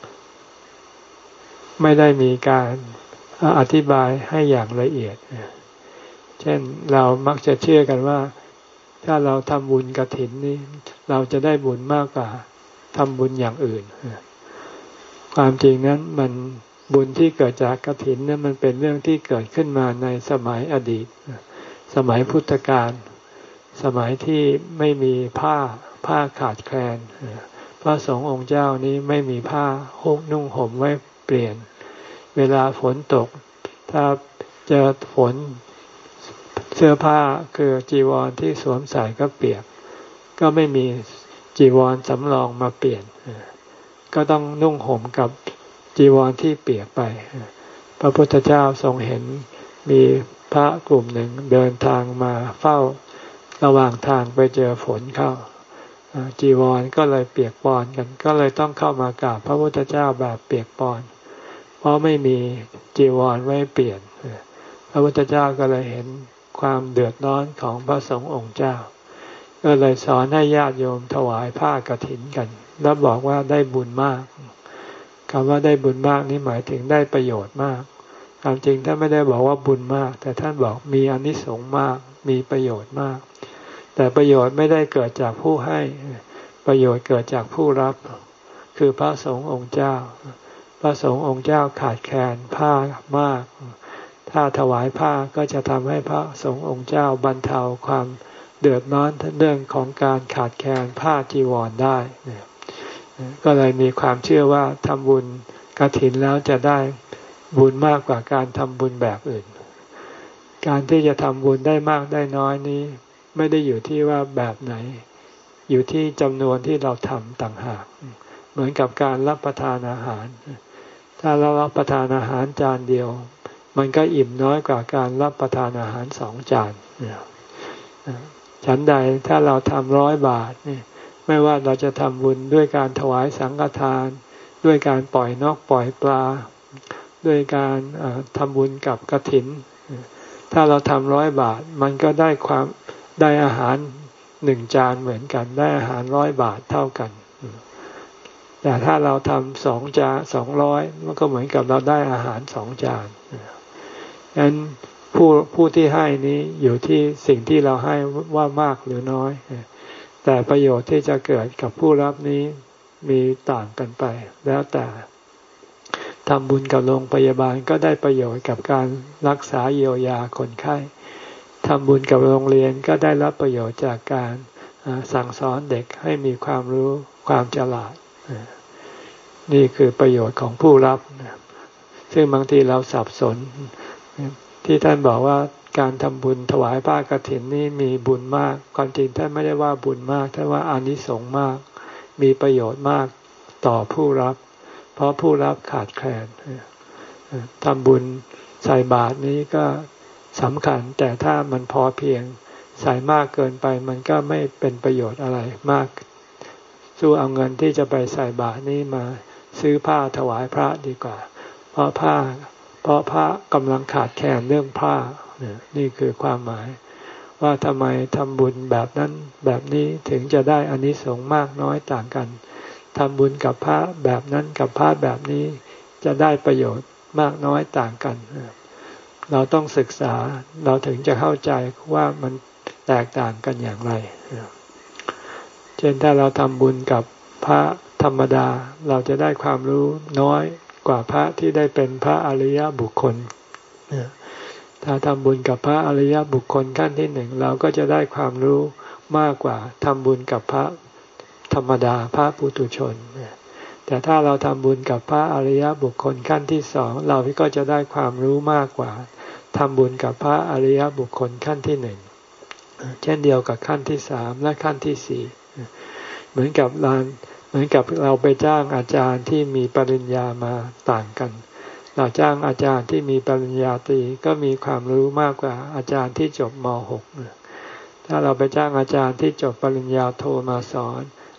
ไม่ได้มีการอธิบายให้อย่างละเอียดเช่นเรามักจะเชื่อกันว่าถ้าเราทำบุญกฐินนี้เราจะได้บุญมากกว่าทำบุญอย่างอื่นความจริงนั้นมันบุญที่เกิดจากกฐินนั้นมันเป็นเรื่องที่เกิดขึ้นมาในสมัยอดีตสมัยพุทธกาลสมัยที่ไม่มีผ้าผ้าขาดแคลนพระสงฆ์องค์เจ้านี้ไม่มีผ้าห่มนุ่งห่มไว้เปลี่ยนเวลาฝนตกถ้าเจอฝนเสื้อผ้าคือจีวรที่สวมใส่ก็เปียกก็ไม่มีจีวรสำรองมาเปลี่ยนก็ต้องนุ่งห่มกับจีวรที่เปียกไปพระพุทธเจ้าทรงเห็นมีพระกลุ่มหนึ่งเดินทางมาเฝ้าระหว่างทางไปเจอฝนเข้าจีวรก็เลยเปียกปอนกันก็เลยต้องเข้ามากราบพระพุทธเจ้าแบบเปียกปอนเพราะไม่มีจีวรไว้เปลี่ยนพระพุทธเจ้าก็เลยเห็นความเดือดร้อนของพระสงฆ์องค์เจ้าก็เลยสอนให้ญาติโยมถวายผ้ากฐินกันแล้วบอกว่าได้บุญมากคำว่าได้บุญมากนี่หมายถึงได้ประโยชน์มากความจริงท่านไม่ได้บอกว่าบุญมากแต่ท่านบอกมีอานิสงส์มากมีประโยชน์มากแต่ประโยชน์ไม่ได้เกิดจากผู้ให้ประโยชน์เกิดจากผู้รับคือพระสงฆ์องค์เจ้าพระสงฆ์องค์เจ้าขาดแคลนผ้ามากถ้าถวายผ้าก็จะทำให้พระสงฆ์องค์เจ้าบรรเทาความเดือดร้อนเรื่องของการขาดแคลนผ้าจีวรได้ก็เลยมีความเชื่อว่าทำบุญกฐินแล้วจะได้บุญมากกว่าการทำบุญแบบอื่นการที่จะทำบุญได้มากได้น้อยนี้ไม่ได้อยู่ที่ว่าแบบไหนอยู่ที่จำนวนที่เราทำต่างหากเหมือนกับการรับประทานอาหารถ้าเรารับประทานอาหารจานเดียวมันก็อิ่มน้อยกว่าการรับประทานอาหารสองจานฉันใดถ้าเราทำร้อยบาทนี่ไม่ว่าเราจะทำบุญด้วยการถวายสังฆทานด้วยการปล่อยนกปล่อยปลาด้วยการทำบุญกับกฐินถ้าเราทำร้อยบาทมันก็ได้ความได้อาหารหนึ่งจานเหมือนกันได้อาหารร้อยบาทเท่ากันแต่ถ้าเราทำสองจานสองร้อยมันก็เหมือนกับเราได้อาหารสองจานฉะนั้นผู้ผู้ที่ให้นี้อยู่ที่สิ่งที่เราให้ว่ามากหรือน้อยแต่ประโยชน์ที่จะเกิดกับผู้รับนี้มีต่างกันไปแล้วแต่ทำบุญกับโรงพยาบาลก็ได้ประโยชน์กับการรักษาเยียวยาคนไข้ทำบุญกับโรงเรียนก็ได้รับประโยชน์จากการสั่งสอนเด็กให้มีความรู้ความฉลาดนี่คือประโยชน์ของผู้รับซึ่งบางทีเราสับสนที่ท่านบอกว่าการทำบุญถวายผ้ากฐินนี่มีบุญมากความจริงท่านไม่ได้ว่าบุญมากท่านว่าอานิสงส์มากมีประโยชน์มากต่อผู้รับเพราะผู้รับขาดแคลนทำบุญใส่บาตรนี้ก็สำคัญแต่ถ้ามันพอเพียงใส่มากเกินไปมันก็ไม่เป็นประโยชน์อะไรมากสู้เอาเงินที่จะไปใส่บาตรนี้มาซื้อผ้าถวายพระดีกว่าเพราะผ้าเพราะพระกำลังขาดแคลนเรื่องผ้านี่คือความหมายว่าทำไมทำบุญแบบนั้นแบบนี้ถึงจะได้อานิสงส์มากน้อยต่างกันทำบุญกับพระแบบนั้นกับพระแบบนี้จะได้ประโยชน์มากน้อยต่างกันเราต้องศึกษาเราถึงจะเข้าใจว่ามันแตกต่างกันอย่างไรเช่นถ้าเราทำบุญกับพระธรรมดาเราจะได้ความรู้น้อยกว่าพระที่ได้เป็นพระอริยบุคคลถ้าทำบุญกับพระอริยบุคคลขั้นที่หนึ่งเราก็จะได้ความรู้มากกว่าทำบุญกับพระธรรมดาพระปุถุชนแต่ถ้าเราทำบุญกับพระอริยบุคคลขั้นที่สองเราก็จะได้ความรู้มากกว่าทำบุญกับพระอริยบุคคลขั้นที่หนึ่งเช่นเดียวกับขั้นที่สามและขั้นที่สี่เหมือนกับเราเหมือนกับเราไปจ้างอาจารย์ที่มีปริญญามาต่างกันเราจ้างอาจารย์ที่มีปริญญาตรีก็มีความรู้มากกว่าอาจารย์ที่จบม หกถ้าเราไปจ้างอาจารย์ที่จบปริญญาโทมาสอน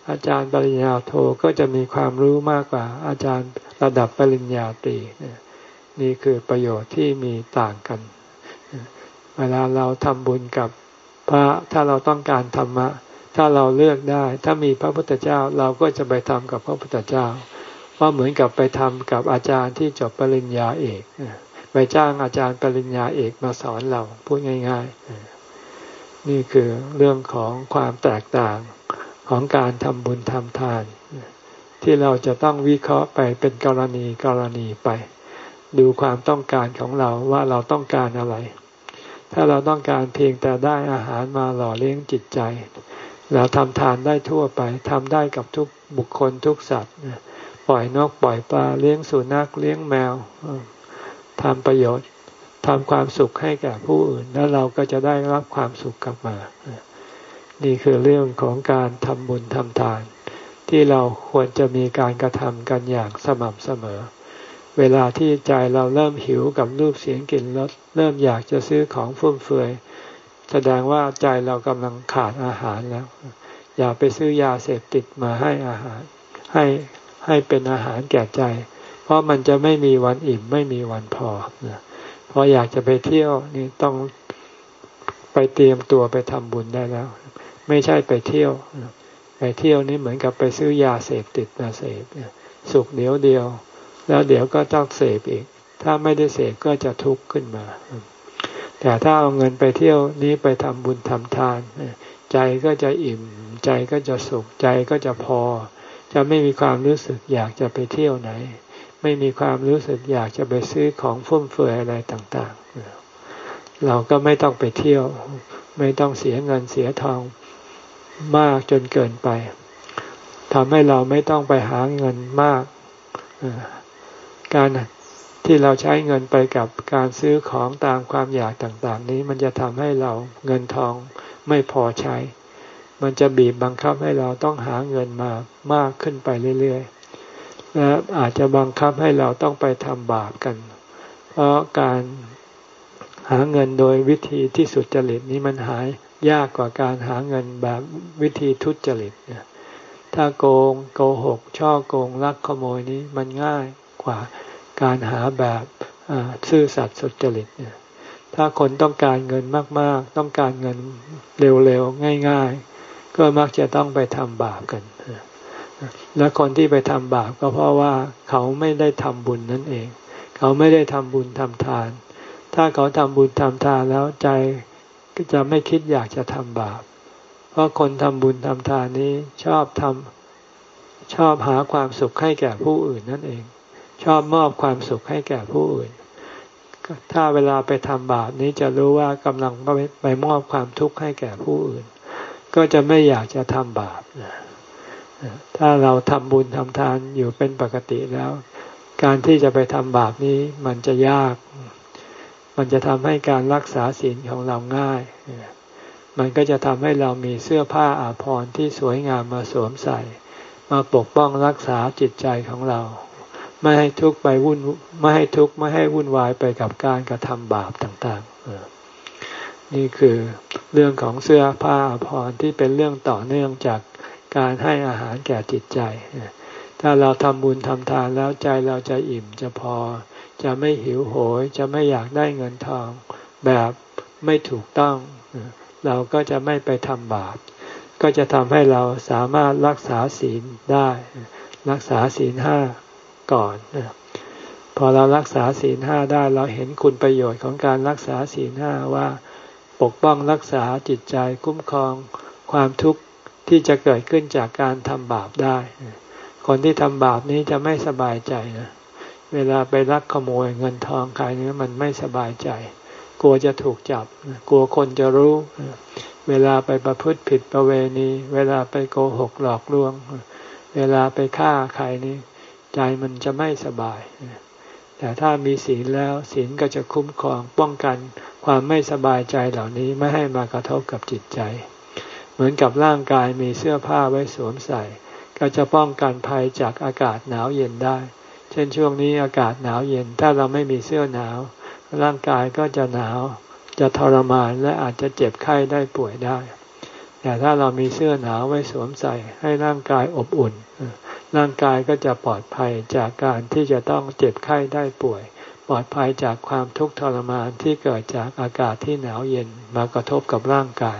อาจารย์ปริญญาโทก็จะมีความรู้มากกว่าอาจารย์ระดับปริญญาตรีนี่คือประโยชน์ที่มีต่างกันเวลาเราทำบุญกับพระถ้าเราต้องการธรรมะถ้าเราเลือกได้ถ้ามีพระพุทธเจ้าเราก็จะไปทำกับพระพุทธเจ้าเพราะเหมือนกับไปทำกับอาจารย์ที่จบปริญญาเอกไปจ้างอาจารย์ปริญญาเอกมาสอนเราพูดง่ายๆนี่คือเรื่องของความแตกต่างของการทำบุญทำทานที่เราจะต้องวิเคราะห์ไปเป็นกรณีกรณีไปดูความต้องการของเราว่าเราต้องการอะไรถ้าเราต้องการเพียงแต่ได้อาหารมาหล่อเลี้ยงจิตใจเราทำทานได้ทั่วไปทำได้กับทุกบุคคลทุกสัตว์ปล่อยนกปล่อยปลาเลี้ยงสุนัขเลี้ยงแมวทำประโยชน์ทำความสุขให้แก่ผู้อื่นแล้วเราก็จะได้รับความสุขกลับมานี่คือเรื่องของการทำบุญทำทานที่เราควรจะมีการกระทำกันอย่างสม่ำเสมอเวลาที่ใจเราเริ่มหิวกับรูปเสียงกลิ่นรสเริ่มอยากจะซื้อของฟุ่มเฟือยแสดงว่าใจเรากำลังขาดอาหารแล้วอย่าไปซื้อยาเสพติดมาให้อาหารให้ให้เป็นอาหารแก่ใจเพราะมันจะไม่มีวันอิ่มไม่มีวันพอพออยากจะไปเที่ยวนี่ต้องไปเตรียมตัวไปทำบุญได้แล้วไม่ใช่ไปเที่ยวไปเที่ยวนี่เหมือนกับไปซื้อยาเสพติดมาเสพสุขเดียวเดียวแล้วเดี๋ยวก็ต้องเสพอีกถ้าไม่ได้เสพก็จะทุกข์ขึ้นมาแต่ถ้าเอาเงินไปเที่ยวนี้ไปทำบุญทำทานใจก็จะอิ่มใจก็จะสุขใจก็จะพอจะไม่มีความรู้สึกอยากจะไปเที่ยวไหนไม่มีความรู้สึกอยากจะไปซื้อของฟุ่มเฟือยอะไรต่างๆเราก็ไม่ต้องไปเที่ยวไม่ต้องเสียเงินเสียทองมากจนเกินไปทำให้เราไม่ต้องไปหาเงินมากการที่เราใช้เงินไปกับการซื้อของตามความอยากต่างๆนี้มันจะทำให้เราเงินทองไม่พอใช้มันจะบีบบังคับให้เราต้องหาเงินมามากขึ้นไปเรื่อยๆและอาจจะบังคับให้เราต้องไปทำบาปกันเพราะการหาเงินโดยวิธีที่สุจริตนี้มันหายากกว่าการหาเงินแบบวิธีทุจริตถ้าโกงโกหกช่อโกงลักขโมยนี้มันง่ายกว่าการหาแบบซื่อสัตย์สุจริตถ้าคนต้องการเงินมากๆต้องการเงินเร็วๆง่ายๆก็มักจะต้องไปทำบาปกันและคนที่ไปทำบาปก็เพราะว่าเขาไม่ได้ทำบุญนั่นเองเขาไม่ได้ทำบุญทำทานถ้าเขาทำบุญทำทานแล้วใจก็จะไม่คิดอยากจะทำบาปเพราะคนทำบุญทำทานนี้ชอบทำชอบหาความสุขให้แก่ผู้อื่นนั่นเองชอบมอบความสุขให้แก่ผู้อื่นถ้าเวลาไปทำบาปนี้จะรู้ว่ากำลังไปมอบความทุกข์ให้แก่ผู้อื่นก็จะไม่อยากจะทำบาปถ้าเราทำบุญทำทานอยู่เป็นปกติแล้วการที่จะไปทำบาปนี้มันจะยากมันจะทำให้การรักษาศีลของเราง่ายมันก็จะทำให้เรามีเสื้อผ้าอาภรณ์ที่สวยงามมาสวมใส่มาปกป้องรักษาจิตใจของเราไม่ให้ทุกข์ไปวุ่นไม่ให้ทุกข์ไม่ให้วุ่นวายไปกับการกระทำบาปต่างๆนี่คือเรื่องของเสื้อผ้าอาภรณ์ที่เป็นเรื่องต่อเนื่องจากการให้อาหารแก่จิตใจถ้าเราทำบุญทำทานแล้วใจเราจะอิ่มจะพอจะไม่หิวโหยจะไม่อยากได้เงินทองแบบไม่ถูกต้องเราก็จะไม่ไปทำบาปก็จะทำให้เราสามารถรักษาศีลได้รักษาศีลห้าก่อนพอเรารักษาศีลห้าได้เราเห็นคุณประโยชน์ของการรักษาศีลห้าว่าปกป้องรักษาจิตใจคุ้มครองความทุกข์ที่จะเกิดขึ้นจากการทำบาปได้คนที่ทำบาปนี้จะไม่สบายใจนะเวลาไปลักขโมยเงินทองใครนี่มันไม่สบายใจกลัวจะถูกจับกลัวคนจะรู้เวลาไปประพฤติผิดประเวณีเวลาไปโกหกหลอกลวงเวลาไปฆ่าใครนี่ใจมันจะไม่สบายแต่ถ้ามีศีลแล้วศีลก็จะคุ้มครองป้องกันความไม่สบายใจเหล่านี้ไม่ให้มากระทบกับจิตใจเหมือนกับร่างกายมีเสื้อผ้าไว้สวมใส่ก็จะป้องกันภัยจากอากาศหนาวเย็นได้เช่นช่วงนี้อากาศหนาวเย็นถ้าเราไม่มีเสื้อหนาวร่างกายก็จะหนาวจะทรมานและอาจจะเจ็บไข้ได้ป่วยได้แต่ถ้าเรามีเสื้อหนาวไว้สวมใส่ให้ร่างกายอบอุ่นร่างกายก็จะปลอดภัยจากการที่จะต้องเจ็บไข้ได้ป่วยปลอดภัยจากความทุกข์ทรมานที่เกิดจากอากาศที่หนาวเย็นมากระทบกับร่างกาย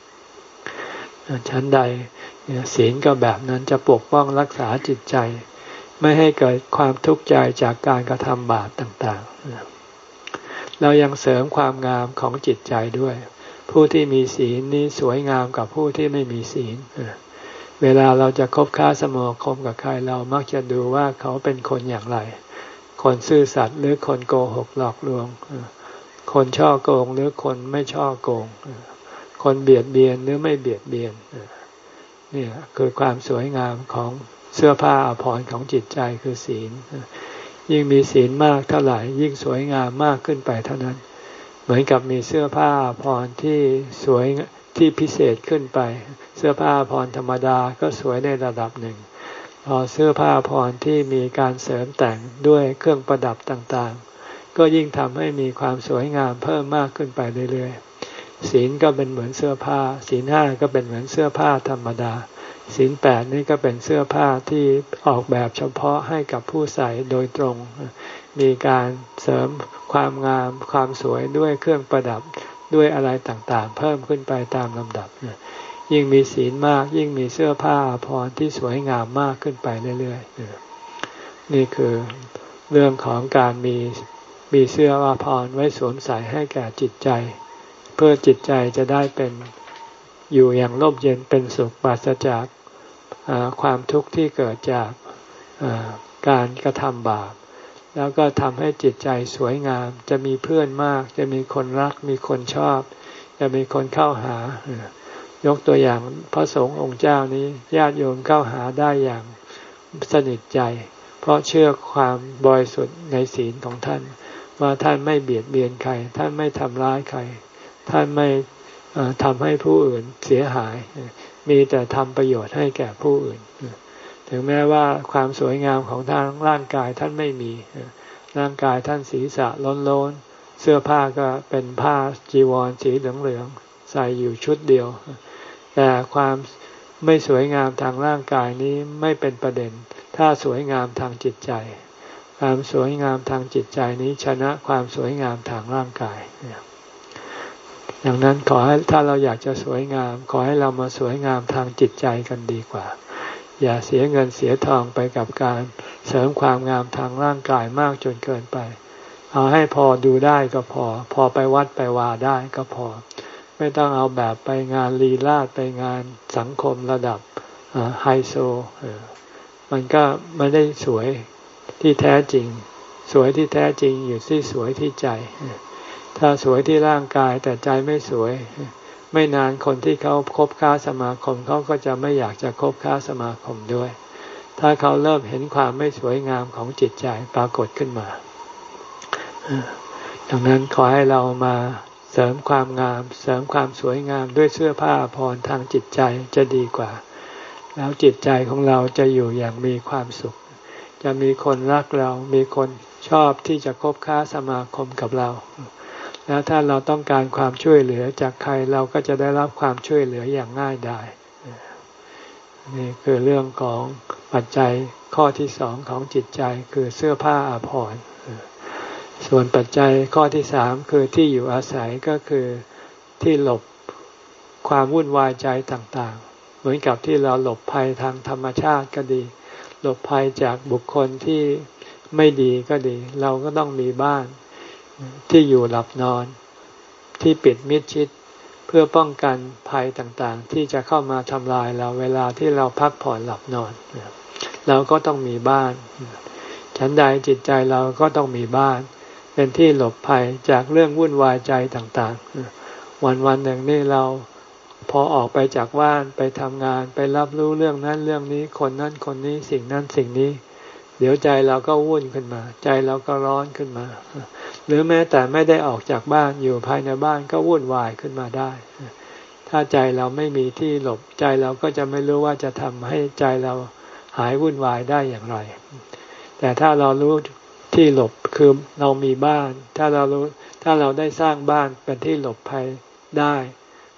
ชั้นใดศีลก็แบบนั้นจะปกป้องรักษาจิตใจไม่ให้เกิดความทุกข์ใจจากการกระทำบาปต่างๆเรายังเสริมความงามของจิตใจด้วยผู้ที่มีศีลนี้สวยงามกว่าผู้ที่ไม่มีศีลเวลาเราจะคบค้าสมาคมกับใครเรามักจะดูว่าเขาเป็นคนอย่างไรคนซื่อสัตย์หรือคนโกหกหลอกลวงคนช่อโกงหรือคนไม่ช่อโกงคนเบียดเบียนหรือไม่เบียดเบียนนี่คือความสวยงามของเสื้อผ้าอาภรณ์ของจิตใจคือศีลยิ่งมีศีลมากเท่าไหร่ยิ่งสวยงามมากขึ้นไปเท่านั้นเหมือนกับมีเสื้อผ้าอาภรณ์ที่สวยที่พิเศษขึ้นไปเสื้อผ้าอาภรณ์ธรรมดาก็สวยในระดับหนึ่งพอเสื้อผ้าอาภรณ์ที่มีการเสริมแต่งด้วยเครื่องประดับต่างๆก็ยิ่งทำให้มีความสวยงามเพิ่มมากขึ้นไปเรื่อยๆศีลก็เป็นเหมือนเสื้อผ้าศีลห้าก็เป็นเหมือนเสื้อผ้าธรรมดาศีลแปดนี่ก็เป็นเสื้อผ้าที่ออกแบบเฉพาะให้กับผู้ใส่โดยตรงมีการเสริมความงามความสวยด้วยเครื่องประดับด้วยอะไรต่างๆเพิ่มขึ้นไปตามลำดับยิ่งมีศีลมากยิ่งมีเสื้อผ้าอาภรณ์ที่สวยงามมากขึ้นไปเรื่อยๆนี่คือเรื่องของการมีมีเสื้ออาภรณ์ไว้สวมใส่ให้แก่จิตใจเพื่อจิตใจจะได้เป็นอยู่อย่างร่มเย็นเป็นสุขปราศจากความทุกข์ที่เกิดจากการกระทำบาปแล้วก็ทำให้จิตใจสวยงามจะมีเพื่อนมากจะมีคนรักมีคนชอบจะมีคนเข้าหายกตัวอย่างพระสงฆ์องค์เจ้านี้ญาติโยมเข้าหาได้อย่างสนิทใจเพราะเชื่อความบริสุทธิ์ในศีลของท่านว่าท่านไม่เบียดเบียนใครท่านไม่ทำร้ายใครท่านไม่ทำให้ผู้อื่นเสียหายมีแต่ทำประโยชน์ให้แก่ผู้อื่นถึงแม้ว่าความสวยงามของทางร่างกายท่านไม่มีร่างกายท่านศีรษะโล้นๆเสื้อผ้าก็เป็นผ้าจีวรสีเหลืองๆใส่อยู่ชุดเดียวแต่ความไม่สวยงามทางร่างกายนี้ไม่เป็นประเด็นถ้าสวยงามทางจิตใจความสวยงามทางจิตใจนี้ชนะความสวยงามทางร่างกายดังนั้นขอให้ถ้าเราอยากจะสวยงามขอให้เรามาสวยงามทางจิตใจกันดีกว่าอย่าเสียเงินเสียทองไปกับการเสริมความงามทางร่างกายมากจนเกินไปเอาให้พอดูได้ก็พอพอไปวัดไปวาได้ก็พอไม่ต้องเอาแบบไปงานลีลาศไปงานสังคมระดับไฮโซมันก็ไม่ได้สวยที่แท้จริงสวยที่แท้จริงอยู่ที่สวยที่ใจถ้าสวยที่ร่างกายแต่ใจไม่สวยไม่นานคนที่เขาคบค้าสมาคมเขาก็จะไม่อยากจะคบค้าสมาคมด้วยถ้าเขาเริ่มเห็นความไม่สวยงามของจิตใจปรากฏขึ้นมาดังนั้นขอให้เรามาเสริมความงามเสริมความสวยงามด้วยเสื้อผ้าอาภรณ์ทางจิตใจจะดีกว่าแล้วจิตใจของเราจะอยู่อย่างมีความสุขจะมีคนรักเรามีคนชอบที่จะคบค้าสมาคมกับเราแล้วถ้าเราต้องการความช่วยเหลือจากใครเราก็จะได้รับความช่วยเหลืออย่างง่ายดายนี่คือเรื่องของปัจจัยข้อที่สองของจิตใจคือเสื้อผ้าอาภรณ์ส่วนปัจจัยข้อที่สามคือที่อยู่อาศัยก็คือที่หลบความวุ่นวายใจต่างๆเหมือนกับที่เราหลบภัยทางธรรมชาติก็ดีหลบภัยจากบุคคลที่ไม่ดีก็ดีเราก็ต้องมีบ้านที่อยู่หลับนอนที่ปิดมิดชิดเพื่อป้องกันภัยต่างๆที่จะเข้ามาทำลายเราเวลาที่เราพักผ่อนหลับนอนเราก็ต้องมีบ้านฉันใดจิตใจเราก็ต้องมีบ้านเป็นที่หลบภัยจากเรื่องวุ่นวายใจต่างๆวันวันหนึ่งนี่เราพอออกไปจากบ้านไปทำงานไปรับรู้เรื่องนั้นเรื่องนี้คนนั้นคนนี้สิ่งนั้นสิ่งนี้เดี๋ยวใจเราก็วุ่นขึ้นมาใจเราก็ร้อนขึ้นมาหรือแม้แต่ไม่ได้ออกจากบ้านอยู่ภายในบ้านก็วุ่นวายขึ้นมาได้ถ้าใจเราไม่มีที่หลบใจเราก็จะไม่รู้ว่าจะทำให้ใจเราหายวุ่นวายได้อย่างไรแต่ถ้าเรารู้ที่หลบคือเรามีบ้านถ้าเรารู้ถ้าเราได้สร้างบ้านเป็นที่หลบภัยได้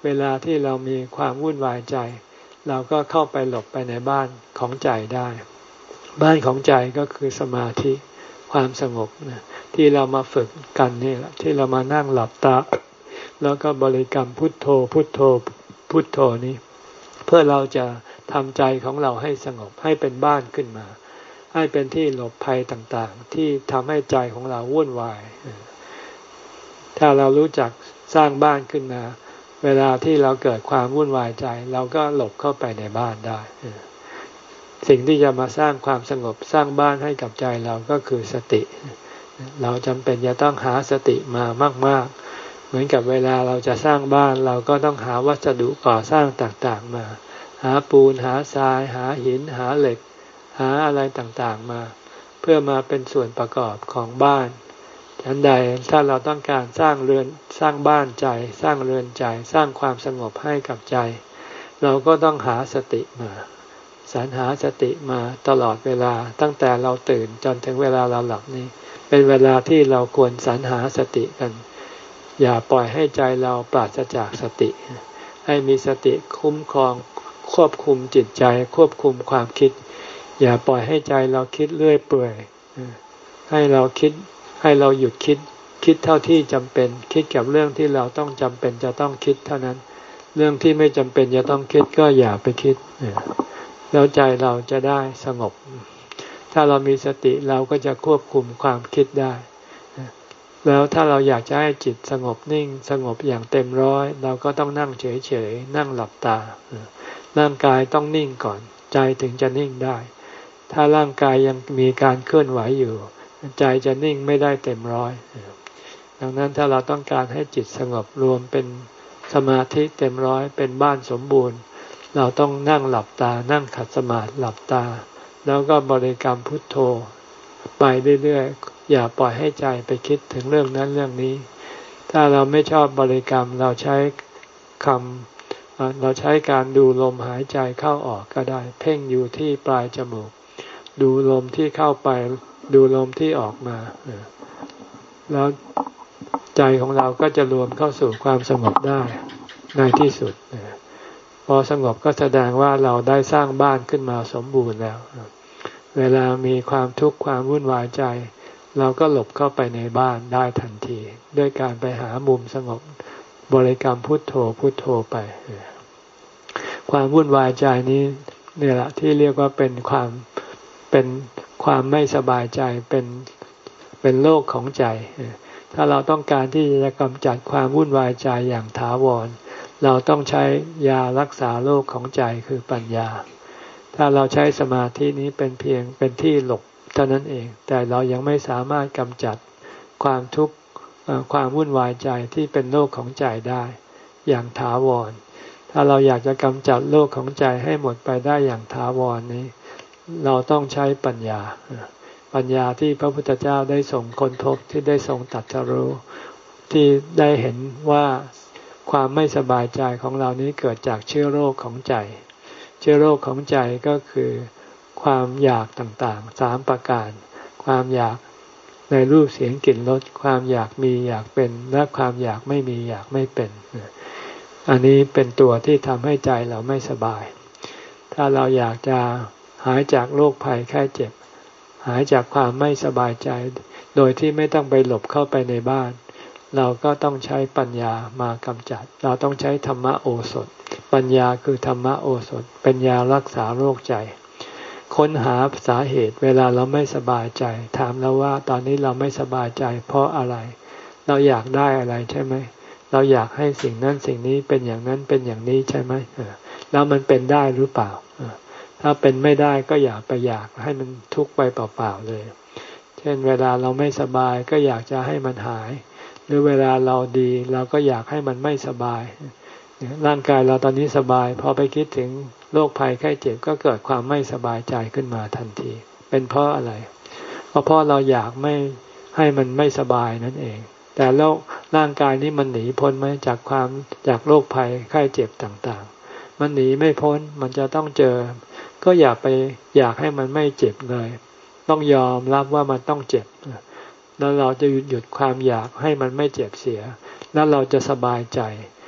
เวลาที่เรามีความวุ่นวายใจเราก็เข้าไปหลบไปในบ้านของใจได้บ้านของใจก็คือสมาธิความสงบนะที่เรามาฝึกกันนี่แหละที่เรามานั่งหลับตาแล้วก็บริกรรมพุทโธพุทโธพุทโธนี้เพื่อเราจะทำใจของเราให้สงบให้เป็นบ้านขึ้นมาให้เป็นที่หลบภัยต่างๆที่ทำให้ใจของเราวุ่นวายถ้าเรารู้จักสร้างบ้านขึ้นมาเวลาที่เราเกิดความวุ่นวายใจเราก็หลบเข้าไปในบ้านได้สิ่งที่จะมาสร้างความสงบสร้างบ้านให้กับใจเราก็คือสติเราจำเป็นจะต้องหาสติมามากๆเหมือนกับเวลาเราจะสร้างบ้านเราก็ต้องหาวัสดุก่อสร้างต่างๆมาหาปูนหาทรายหาหินหาเหล็กหาอะไรต่างๆมาเพื่อมาเป็นส่วนประกอบของบ้านฉันใดถ้าเราต้องการสร้างเรือนสร้างบ้านใจสร้างเรือนใจสร้างความสงบให้กับใจเราก็ต้องหาสติมาสรรหาสติมาตลอดเวลาตั้งแต่เราตื่นจนถึงเวลาเราหลับนี้เป็นเวลาที่เราควรสรรหาสติกันอย่าปล่อยให้ใจเราปราศจากสติให้มีสติคุ้มครองควบคุมจิตใจควบคุมความคิดอย่าปล่อยให้ใจเราคิดเรื่อยเปื่อยให้เราคิดให้เราหยุดคิดคิดเท่าที่จำเป็นคิดกับเรื่องที่เราต้องจำเป็นจะต้องคิดเท่านั้นเรื่องที่ไม่จำเป็นจะต้องคิดก็อย่าไปคิดแล้วใจเราจะได้สงบถ้าเรามีสติเราก็จะควบคุมความคิดได้แล้วถ้าเราอยากจะให้จิตสงบนิ่งสงบอย่างเต็มร้อยเราก็ต้องนั่งเฉยๆนั่งหลับตาร่างกายต้องนิ่งก่อนใจถึงจะนิ่งได้ถ้าร่างกายยังมีการเคลื่อนไหวอยู่ใจจะนิ่งไม่ได้เต็มร้อยดังนั้นถ้าเราต้องการให้จิตสงบรวมเป็นสมาธิเต็มร้อยเป็นบ้านสมบูรณ์เราต้องนั่งหลับตานั่งขัดสมาธิหลับตาแล้วก็บริกรรมพุทโธไปเรื่อยๆอย่าปล่อยให้ใจไปคิดถึงเรื่องนั้นเรื่องนี้ถ้าเราไม่ชอบบริกรรมเราใช้คำเราใช้การดูลมหายใจเข้าออกก็ได้เพ่งอยู่ที่ปลายจมูกดูลมที่เข้าไปดูลมที่ออกมาแล้วใจของเราก็จะรวมเข้าสู่ความสงบได้ในที่สุดพอสงบก็แสดงว่าเราได้สร้างบ้านขึ้นมาสมบูรณ์แล้วเวลามีความทุกข์ความวุ่นวายใจเราก็หลบเข้าไปในบ้านได้ทันทีด้วยการไปหามุมสงบบริกรรมพุทโธพุทโธไปความวุ่นวายใจนี้เนี่ยแหละที่เรียกว่าเป็นความเป็นความไม่สบายใจเป็นเป็นโรคของใจถ้าเราต้องการที่จะกำจัดความวุ่นวายใจอย่างถาวรเราต้องใช้ยารักษาโรคของใจคือปัญญาถ้าเราใช้สมาธินี้เป็นเพียงเป็นที่หลบเท่านั้นเองแต่เรายังไม่สามารถกำจัดความทุกข์ความวุ่นวายใจที่เป็นโรคของใจได้อย่างถาวรถ้าเราอยากจะกำจัดโรคของใจให้หมดไปได้อย่างถาวรนี้เราต้องใช้ปัญญาปัญญาที่พระพุทธเจ้าได้ทรงค้นพบที่ได้ทรงตรัสรู้ที่ได้เห็นว่าความไม่สบายใจของเรานี้เกิดจากเชื้อโรคของใจเชื้อโรคของใจก็คือความอยากต่างๆสามประการความอยากในรูปเสียงกลิ่นรสความอยากมีอยากเป็นและความอยากไม่มีอยากไม่เป็นอันนี้เป็นตัวที่ทำให้ใจเราไม่สบายถ้าเราอยากจะหายจากโรคภัยไข้เจ็บหายจากความไม่สบายใจโดยที่ไม่ต้องไปหลบเข้าไปในบ้านเราก็ต้องใช้ปัญญามากำจัดเราต้องใช้ธรรมโอสถปัญญาคือธรรมโอสถเป็นยารักษาโรคใจค้นหาสาเหตุเวลาเราไม่สบายใจถามเราว่าตอนนี้เราไม่สบายใจเพราะอะไรเราอยากได้อะไรใช่ไหมเราอยากให้สิ่งนั้นสิ่งนี้เป็นอย่างนั้นเป็นอย่างนี้ใช่ไหมแล้วมันเป็นได้หรือเปล่าถ้าเป็นไม่ได้ก็อย่าไปอยากให้มันทุกข์ไปเปล่าๆเลยเช่นเวลาเราไม่สบายก็อยากจะให้มันหายหรือเวลาเราดีเราก็อยากให้มันไม่สบายร่างกายเราตอนนี้สบายพอไปคิดถึงโรคภัยไข้เจ็บก็เกิดความไม่สบายใจขึ้นมาทันทีเป็นเพราะอะไรก็เพราะเราอยากไม่ให้มันไม่สบายนั่นเองแต่โรคร่างกายนี้มันหนีพ้นไหมจากความจากโรคภัยไข้เจ็บต่างๆมันหนีไม่พ้นมันจะต้องเจอก็อย่าไปอยากให้มันไม่เจ็บเลยต้องยอมรับว่ามันต้องเจ็บแล้วเราจะหยุดความอยากให้มันไม่เจ็บเสียแล้วเราจะสบายใจ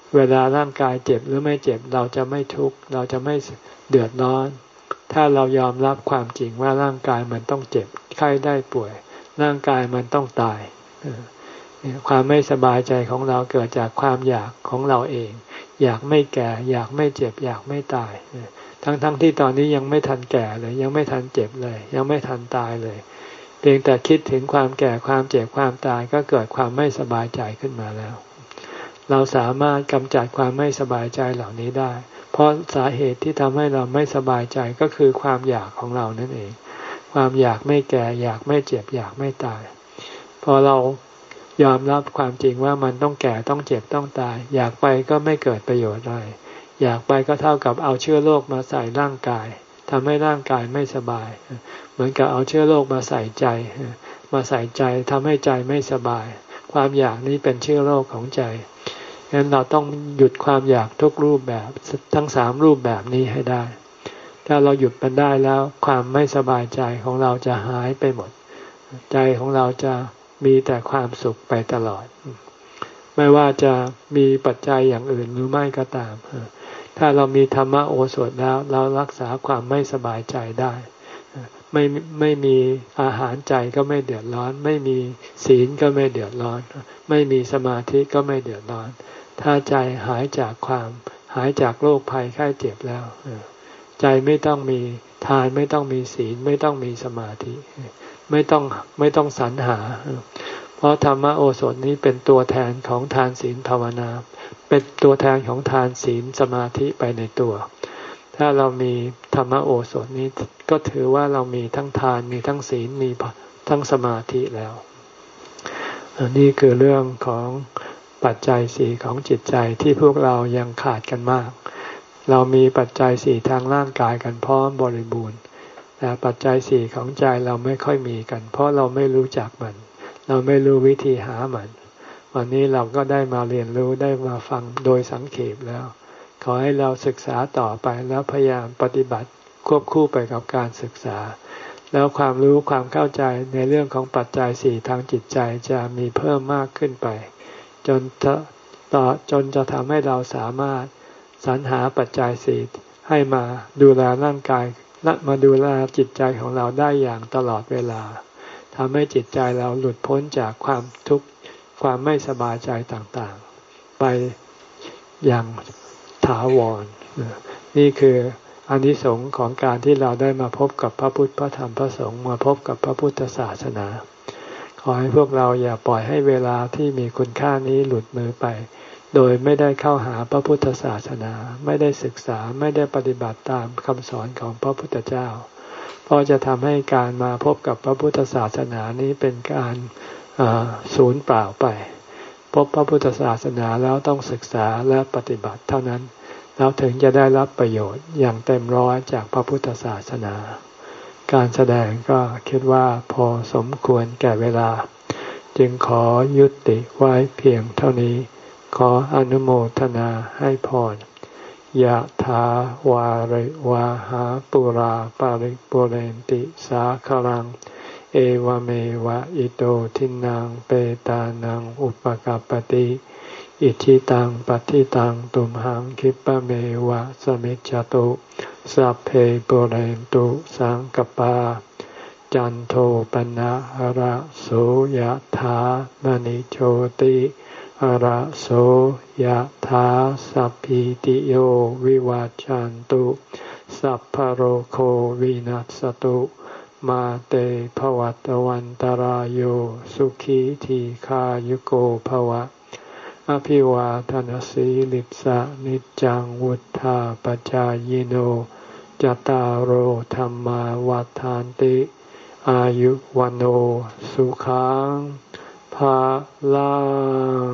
เวลาร่างกายเจ็บหรือไม่เจ็บเราจะไม่ทุกข์เราจะไม่เดือดร้อนถ้าเรายอมรับความจริงว่าร่างกายมันต้องเจ็บไข้ได้ป่วยร่างกายมันต้องตายความไม่สบายใจของเราเกิดจากความอยากของเราเองอยากไม่แก่อยากไม่เจ็บอยากไม่ตายทั้งๆ ท, ที่ตอนนี้ยังไม่ทันแก่เลยยังไม่ทันเจ็บเลยยังไม่ทันตายเลยเพียงแต่คิดถึงความแก่ความเจ็บความตายก็เกิดความไม่สบายใจขึ้นมาแล้วเราสามารถกำจัดความไม่สบายใจเหล่านี้ได้เพราะสาเหตุที่ทำให้เราไม่สบายใจก็คือความอยากของเรานั่นเองความอยากไม่แก่อยากไม่เจ็บอยากไม่ตายพอเรายอมรับความจริงว่ามันต้องแก่ต้องเจ็บต้องตายอยากไปก็ไม่เกิดประโยชน์อะไรอยากไปก็เท่ากับเอาเชื้อโรคมาใส่ร่างกายทำให้ร่างกายไม่สบายเหมือนกับเอาเชื้อโรคมาใส่ใจมาใส่ใจทำให้ใจไม่สบายความอยากนี้เป็นเชื้อโรคของใจงั้นเราต้องหยุดความอยากทุกรูปแบบทั้งสามรูปแบบนี้ให้ได้ถ้าเราหยุดมันได้แล้วความไม่สบายใจของเราจะหายไปหมดใจของเราจะมีแต่ความสุขไปตลอดไม่ว่าจะมีปัจจัยอย่างอื่นหรือไม่ก็ตามถ้าเรามีธรรมโอสถแล้วเรารักษาความไม่สบายใจได้ไม่ไม่มีอาหารใจก็ไม่เดือดร้อนไม่มีศีลก็ไม่เดือดร้อนไม่มีสมาธิก็ไม่เดือดร้อนถ้าใจหายจากความหายจากโรคภัยไข้เจ็บแล้วใจไม่ต้องมีทานไม่ต้องมีศีลไม่ต้องมีสมาธิไม่ต้องไม่ต้องสรรหาเพราะธรรมโอสถนี้เป็นตัวแทนของทานศีลภาวนาเป็นตัวแทนของทานศีลสมาธิไปในตัวถ้าเรามีธรรมโอสถนี้ก็ถือว่าเรามีทั้งทานมีทั้งศีลมีทั้งสมาธิแล้วนี่คือเรื่องของปัจจัยสี่ของจิตใจที่พวกเรายังขาดกันมากเรามีปัจจัยสี่ทางร่างกายกันพร้อมบริบูรณ์แต่ปัจจัยสี่ของใจเราไม่ค่อยมีกันเพราะเราไม่รู้จักมันเราไม่รู้วิธีหามันวันนี้เราก็ได้มาเรียนรู้ได้มาฟังโดยสังเขปแล้วขอให้เราศึกษาต่อไปแล้วพยายามปฏิบัติควบคู่ไปกับการศึกษาแล้วความรู้ความเข้าใจในเรื่องของปัจจัยสี่ทางจิตใจจะมีเพิ่มมากขึ้นไปจนต่อจนจะทำให้เราสามารถสรรหาปัจจัยสี่ให้มาดูแลร่างกายและมาดูแลจิตใจของเราได้อย่างตลอดเวลาทำให้จิตใจเราหลุดพ้นจากความทุกข์ความไม่สบายใจต่างๆไปอย่างถาวรนี่คืออานิสงส์ของการที่เราได้มาพบกับพระพุทธพระธรรมพระสงฆ์มาพบกับพระพุทธศาสนาขอให้พวกเราอย่าปล่อยให้เวลาที่มีคุณค่านี้หลุดมือไปโดยไม่ได้เข้าหาพระพุทธศาสนาไม่ได้ศึกษาไม่ได้ปฏิบัติตามคำสอนของพระพุทธเจ้าเพราะจะทำให้การมาพบกับพระพุทธศาสนานี้เป็นการสูญเปล่าไปพบพระพุทธศาสนาแล้วต้องศึกษาและปฏิบัติเท่านั้นแล้วถึงจะได้รับประโยชน์อย่างเต็มร้อยจากพระพุทธศาสนาการแสดงก็คิดว่าพอสมควรแก่เวลาจึงขอยุติไว้เพียงเท่านี้ขออนุโมทนาให้พรยะถาวาริวาหาปุราปาริปุเรนติสาคลังเอวเมวะอิโตทินังเปตานังอุปกัปปติอิทิตังปฏิตังตุมหังคิปะเมวะสมิจจตุสัพเพปุเรนตุสังกปาจันโทปนะหระโสยะถามณิโชติหระโสยะถาสัพพิติโยวิวัจจันตุสัพพโรโควินัสตุมาเตภวัตวันตารโยสุขีทีขายุโกภวะอภิวาทนสีลิสะนิจังวุธาปจายโนจตารโหธรรมวัฏฐานติอายุวันโอสุขังภาลัง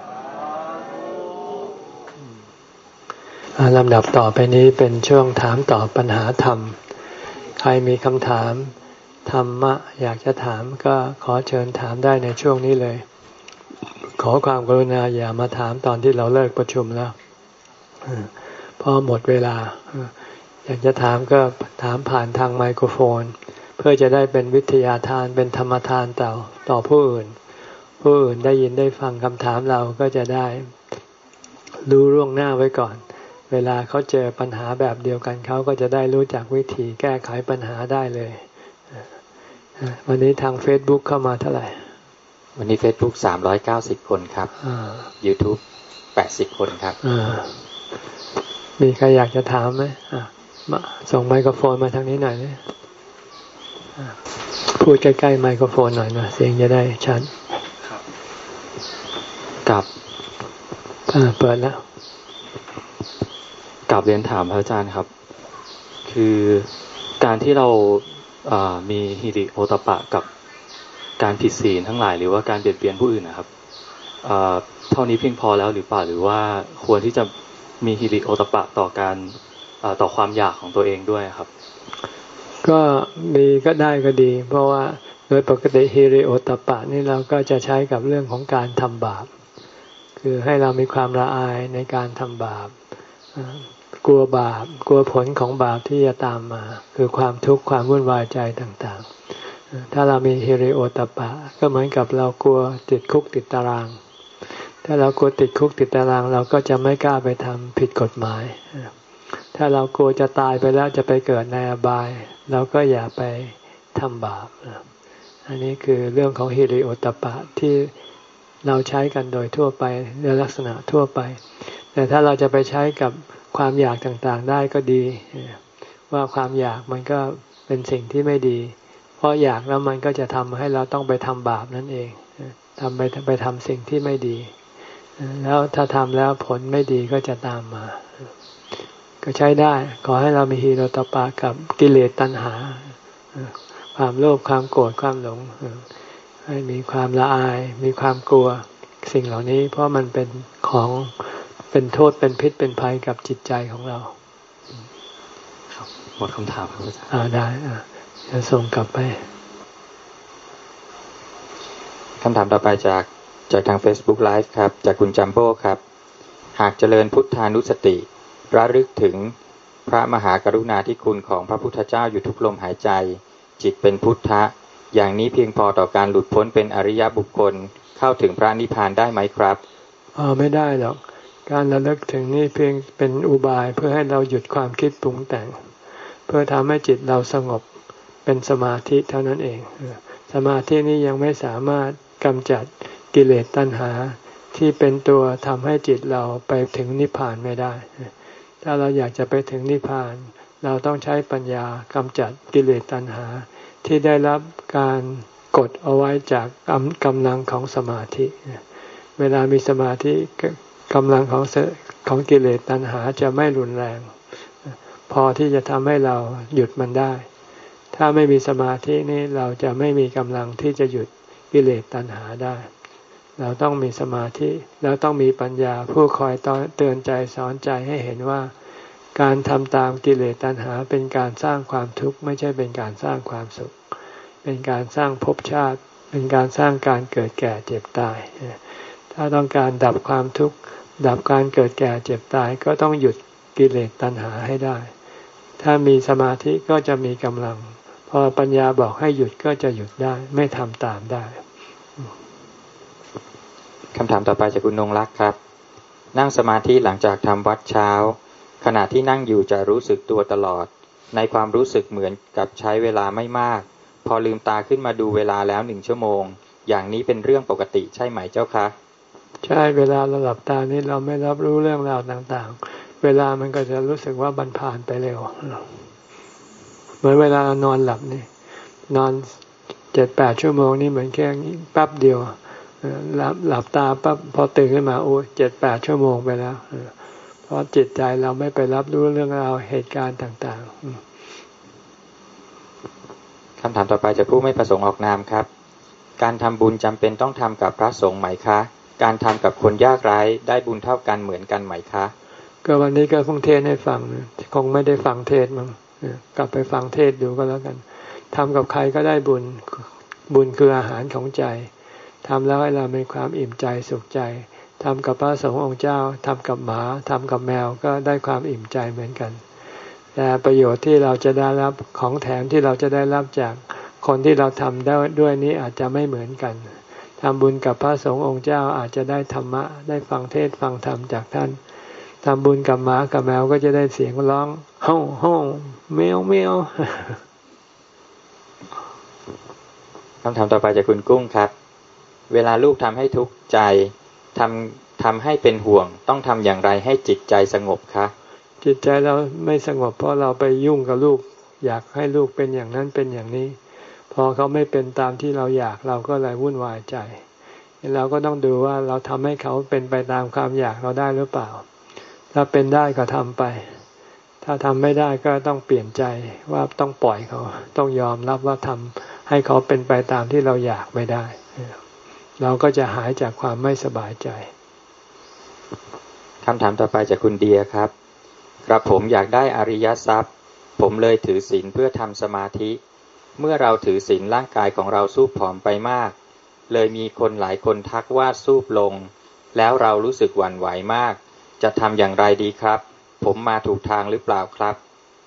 ลำดับต่อไปนี้เป็นช่วงถามตอบปัญหาธรรมใครมีคำถามธรรมะอยากจะถามก็ขอเชิญถามได้ในช่วงนี้เลยขอความกรุณาอย่ามาถามตอนที่เราเลิกประชุมแล้วพอหมดเวลาอยากจะถามก็ถามผ่านทางไมโครโฟนเพื่อจะได้เป็นวิทยาทานเป็นธรรมทานต่อต่อผู้อื่นผู้อื่นได้ยินได้ฟังคำถามเราก็จะได้รู้ล่วงหน้าไว้ก่อนเวลาเขาเจอปัญหาแบบเดียวกันเขาก็จะได้รู้จักวิธีแก้ไขปัญหาได้เลยวันนี้ทาง Facebook เข้ามาเท่าไหร่วันนี้ Facebook สามร้อยเก้าสิบคนครับ YouTube แปดสิบคนครับมีใครอยากจะถามไหมมาส่งไมโครโฟนมาทางนี้หน่อยนะพูดใกล้ๆไมโครโฟนหน่อยนะเสียงจะได้ชัดกับเปิดแล้วกับเรียนถามพระอาจารย์ครับคือการที่เรามีฮิริโอตปะกับการผิดศีลทั้งหลายหรือว่าการเบียดเบียนผู้อื่นนะครับเท่านี้เพียงพอแล้วหรือเปล่าหรือว่าควรที่จะมีฮิริโอตปะต่อการต่อความอยากของตัวเองด้วยครับก็มีก็ได้ก็ดีเพราะว่าโดยปกติฮิริโอตปะนี่เราก็จะใช้กับเรื่องของการทำบาปคือให้เรามีความละอายในการทำบาปกลัวบาปกลัวผลของบาปที่จะตามมาคือความทุกข์ความวุ่นวายใจต่างๆถ้าเรามีฮิริโอตปะก็เหมือนกับเรากลัวติดคุกติดตารางถ้าเรากลัวติดคุกติดตารางเราก็จะไม่กล้าไปทำผิดกฎหมายถ้าเรากลัวจะตายไปแล้วจะไปเกิดในอบายเราก็อย่าไปทำบาปอันนี้คือเรื่องของฮิริโอตปะที่เราใช้กันโดยทั่วไปในลักษณะทั่วไปแต่ถ้าเราจะไปใช้กับความอยากต่างๆได้ก็ดีว่าความอยากมันก็เป็นสิ่งที่ไม่ดีเพราะอยากแล้วมันก็จะทำให้เราต้องไปทำบาปนั่นเองทำไปไปทำสิ่งที่ไม่ดีแล้วถ้าทำแล้วผลไม่ดีก็จะตามมาก็ใช้ได้ขอให้เรามีฮิริโอตปะกับกิเลสตัณหาความโลภความโกรธความหลงให้มีความละอายมีความกลัวสิ่งเหล่านี้เพราะมันเป็นของเป็นโทษเป็นพิษเป็นภัยกับจิตใจของเราครับหมดคำถามครับอาจารย์อ่าได้อ่าจะส่งกลับไปคำถามต่อไปจากจากทาง Facebook Live ครับจากคุณจัมโบ้ครับหากเจริญพุทธานุสติระลึกถึงพระมหากรุณาธิคุณของพระพุทธเจ้าอยู่ทุกลมหายใจจิตเป็นพุทธะอย่างนี้เพียงพอต่อการหลุดพ้นเป็นอริยบุคคลเข้าถึงพระนิพพานได้ไหมครับอ๋อไม่ได้หรอกการระลึกถึงนี่เพียงเป็นอุบายเพื่อให้เราหยุดความคิดปรุงแต่งเพื่อทำให้จิตเราสงบเป็นสมาธิเท่านั้นเองสมาธินี้ยังไม่สามารถกำจัดกิเลสตัณหาที่เป็นตัวทำให้จิตเราไปถึงนิพพานไม่ได้ถ้าเราอยากจะไปถึงนิพพานเราต้องใช้ปัญญากำจัดกิเลสตัณหาที่ได้รับการกดเอาไว้จากกำลังของสมาธิเวลามีสมาธิกำลังของของกิเลสตัณหาจะไม่รุนแรงพอที่จะทำให้เราหยุดมันได้ถ้าไม่มีสมาธินี้เราจะไม่มีกำลังที่จะหยุดกิเลสตัณหาได้เราต้องมีสมาธิแล้วต้องมีปัญญาผู้คอยเตือนใจสอนใจให้เห็นว่าการทำตามกิเลสตัณหาเป็นการสร้างความทุกข์ไม่ใช่เป็นการสร้างความสุขเป็นการสร้างภพชาติเป็นการสร้างการเกิดแก่เจ็บตายถ้าต้องการดับความทุกข์ดับการเกิดแก่เจ็บตายก็ต้องหยุดกิเลสตัณหาให้ได้ถ้ามีสมาธิก็จะมีกำลังพอปัญญาบอกให้หยุดก็จะหยุดได้ไม่ทำตามได้คำถามต่อไปจากคุณนงรักครับนั่งสมาธิหลังจากทำวัดเช้าขณะที่นั่งอยู่จะรู้สึกตัวตลอดในความรู้สึกเหมือนกับใช้เวลาไม่มากพอลืมตาขึ้นมาดูเวลาแล้วหนึ่งชั่วโมงอย่างนี้เป็นเรื่องปกติใช่ไหมเจ้าคะใช่เวลาเราหลับตานี่เราไม่รับรู้เรื่องราวต่างๆเวลามันก็จะรู้สึกว่ามันผ่านไปเร็วเหมือนเวลานอนหลับนี่นอนเจ็ดแปดชั่วโมงนี่เหมือนแค่แป๊บเดียวหลับหลับตาปั๊บพอตื่นขึ้นมาโอ้เจ็ดแปดชั่วโมงไปแล้วเพราะจิตใจเราไม่ไปรับรู้เรื่องราวเหตุการณ์ต่างๆคำถามต่อไปจากผู้ไม่ประสงค์ออกนามครับการทำบุญจำเป็นต้องทำกับพระสงฆ์ไหมคะการทำกับคนยากไร้ได้บุญเท่ากันเหมือนกันไหมคะก็วันนี้ก็เพิ่งเทศให้ฟังคงไม่ได้ฟังเทศมั้งกลับไปฟังเทศดูก็แล้วกันทำกับใครก็ได้บุญบุญคืออาหารของใจทำแล้วให้เรามีความอิ่มใจสุขใจทำกับพระสงฆ์องค์เจ้าทำกับหมาทำกับแมวก็ได้ความอิ่มใจเหมือนกันแต่ประโยชน์ที่เราจะได้รับของแถมที่เราจะได้รับจากคนที่เราทำได้ด้วยนี้อาจจะไม่เหมือนกันททำบุญกับพระสงฆ์องค์เจ้าอาจจะได้ธรรมะได้ฟังเทศฟังธรรมจากท่านทำบุญกับหมากับแมวก็จะได้เสียงร้องห้องห้องแมวแมวคำถามต่อไปจากคุณกุ้งครับเวลาลูกทำให้ทุกข์ใจทำทำให้เป็นห่วงต้องทำอย่างไรให้จิตใจสงบคะจิตใจเราไม่สงบเพราะเราไปยุ่งกับลูกอยากให้ลูกเป็นอย่างนั้นเป็นอย่างนี้พอเขาไม่เป็นตามที่เราอยากเราก็เลยวุ่นวายใจเราก็ต้องดูว่าเราทำให้เขาเป็นไปตามความอยากเราได้หรือเปล่าถ้าเป็นได้ก็ทำไปถ้าทำไม่ได้ก็ต้องเปลี่ยนใจว่าต้องปล่อยเขาต้องยอมรับว่าทำให้เขาเป็นไปตามที่เราอยากไม่ได้เราก็จะหายจากความไม่สบายใจคำถามต่อไปจากคุณเดียครับกระผมอยากได้อริยทรัพย์ผมเลยถือศีลเพื่อทำสมาธิเมื่อเราถือศีลร่างกายของเราซูบผอมไปมากเลยมีคนหลายคนทักว่าซูบลงแล้วเรารู้สึกหวั่นไหวมากจะทำอย่างไรดีครับผมมาถูกทางหรือเปล่าครับ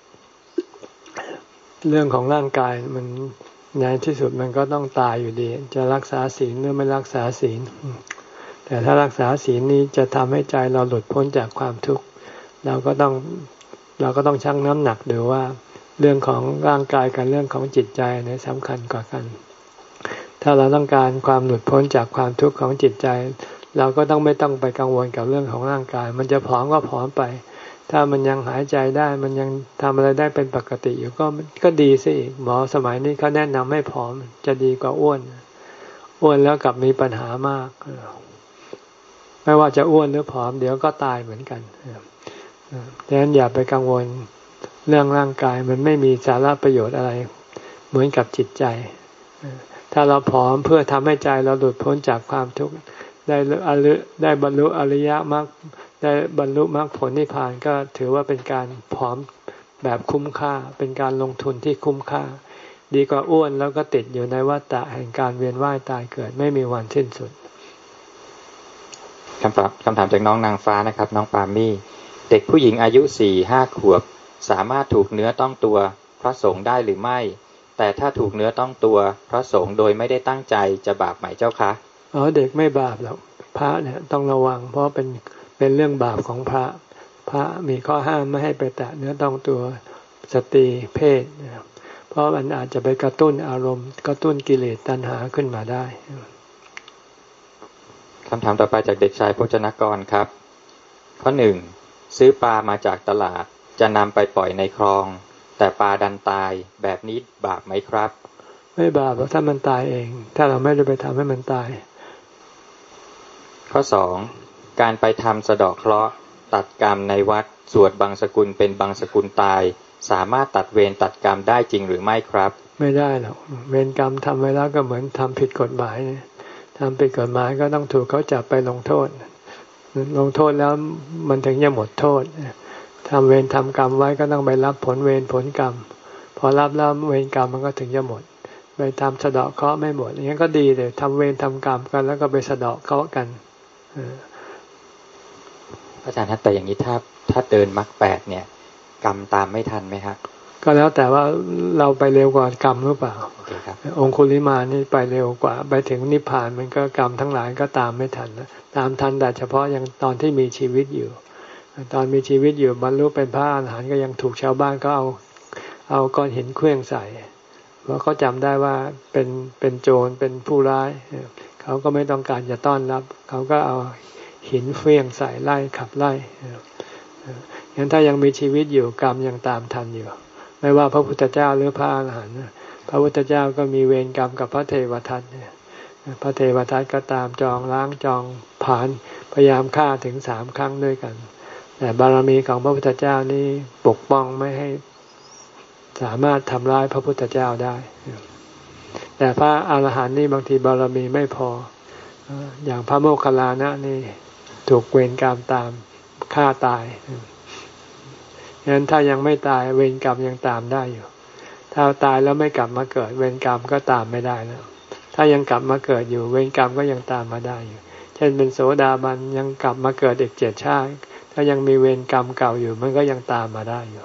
เรื่องของร่างกายมันในที่สุดมันก็ต้องตายอยู่ดีจะรักษาศีลหรือไม่รักษาศีลแต่ถ้ารักษาศีลนี้จะทำให้ใจเราหลุดพ้นจากความทุกข์เราก็ต้องเราก็ต้องชั่งน้ำหนักดูว่าเรื่องของร่างกายกับเรื่องของจิตใจเนี่ยสำคัญกว่ากันถ้าเราต้องการความหลุดพ้นจากความทุกข์ของจิตใจเราก็ต้องไม่ต้องไปกังวลกับเรื่องของร่างกายมันจะผอมก็ผอมไปถ้ามันยังหายใจได้มันยังทำอะไรได้เป็นปกติอยู่ก็ก็ดีสิอีกหมอสมัยนี้เขาแนะนำให้ผอมจะดีกว่าอ้วนอ้วนแล้วกลับมีปัญหามากไม่ว่าจะอ้วนหรือผอมเดี๋ยวก็ตายเหมือนกันดังนั้นอย่าไปกังวลเรื่องร่างกายมันไม่มีสาระประโยชน์อะไรเหมือนกับจิตใจถ้าเราผอมเพื่อทำให้ใจเราหลุดพ้นจากความทุกข์ได้อริได้บรรลุอริยมรรคได้บรรลุมรรคผลนิพพานก็ถือว่าเป็นการผอมแบบคุ้มค่าเป็นการลงทุนที่คุ้มค่าดีกว่าอ้วนแล้วก็ติดอยู่ในวัฏฏะแห่งการเวียนว่ายตายเกิดไม่มีวันสิ้นสุดคำถามคำถามจากน้องนางฟ้านะครับน้องปามี่เด็กผู้หญิงอายุสี่ห้าขวบสามารถถูกเนื้อต้องตัวพระสงฆ์ได้หรือไม่แต่ถ้าถูกเนื้อต้องตัวพระสงฆ์โดยไม่ได้ตั้งใจจะบาปไหมเจ้าคะอ๋อเด็กไม่บาปหรอกพระเนี่ยต้องระวังเพราะเป็นเป็นเรื่องบาปของพระพระมีข้อห้ามไม่ให้ไปแตะเนื้อต้องตัวสตรีเพศเพราะมันอาจจะไปกระตุ้นอารมณ์กระตุ้นกิเลสตัณหาขึ้นมาได้คำถามต่อไปจากเด็กชายพจนกรครับข้อหนึ่งซื้อปลามาจากตลาดจะนำไปปล่อยในคลองแต่ปลาดันตายแบบนี้บาปไหมครับไม่บาปเพราะถ้ามันตายเองถ้าเราไม่ได้ไปทำให้มันตายข้อสองการไปทำสะเดาะเคราะห์ตัดกรรมในวัดสวดบางสกุลเป็นบางสกุลตายสามารถตัดเวรตัดกรรมได้จริงหรือไม่ครับไม่ได้หรอกเวรกรรมทำไว้แล้วก็เหมือนทำผิดกฎหมายทำผิดกฎหมายก็ต้องถูกเขาจับไปลงโทษลงโทษแล้วมันถึงจะหมดโทษทำเวรทำกรรมไว้ก็ต้องไปรับผลเวรผลกรรมพอรับแล้วเวรกรรมมันก็ถึงจะหมดไปทำสะเดาะเคราะห์ไม่หมดอย่างนี้ก็ดีเลยทำเวรทำกรรมกันแล้วก็ไปสะเดาะเคราะห์กันอาจารย์แต่อย่างนี้ถ้าถ้าเดินมรรคแปดเนี่ยกรรมตามไม่ทันไหมครับก็แล้วแต่ว่าเราไปเร็วกว่ากรรมหรือเปล่าองคุลิมานี่ไปเร็วกว่าไปถึงนิพพานมันก็กรรมทั้งหลายก็ตามไม่ทันนะตามทันแต่เฉพาะยังตอนที่มีชีวิตอยู่ตอนมีชีวิตอยู่บรรลุเป็นพระอรหันต์ก็ยังถูกชาวบ้านก็เอาเอาก้อนหินเคลื่องใส่เพราะเขาจำได้ว่าเป็นเป็นโจรเป็นผู้ร้ายเขาก็ไม่ต้องการจะต้อนรับเขาก็เอาหินเคลื่องใส่ไล่ขับไล่งั้นถ้ายังมีชีวิตอยู่กรรมยังตามทันอยู่ไม่ว่าพระพุทธเจ้าหรือพระอรหันต์พระพุทธเจ้าก็มีเวรกรรมกับพระเทวทัตพระเทวทัตก็ตามจองล้างจองผลาญพยายามฆ่าถึงสามครั้งด้วยกันแต่บารมีของพระพุทธเจ้านี้ปกป้องไม่ให้สามารถทำร้ายพระพุทธเจ้าได้แต่พระอรหันต์นี่บางทีบารมีไม่พออย่างพระโมคคัลลานะนี่ถูกเวรกรรมตามฆ่าตายงั้นถ้ายังไม่ตายเวรกรรมยังตามได้อยู่ถ้าตายแล้วไม่กลับมาเกิดเวรกรรมก็ตามไม่ได้แล้วถ้ายังกลับมาเกิดอยู่เวรกรรมก็ยังตามมาได้อยู่เช่นเป็นโสดาบันยังกลับมาเกิดอีกเจ็ดชาติถ้ายังมีเวรกรรมเก่าอยู่มันก็ยังตามมาได้อยู่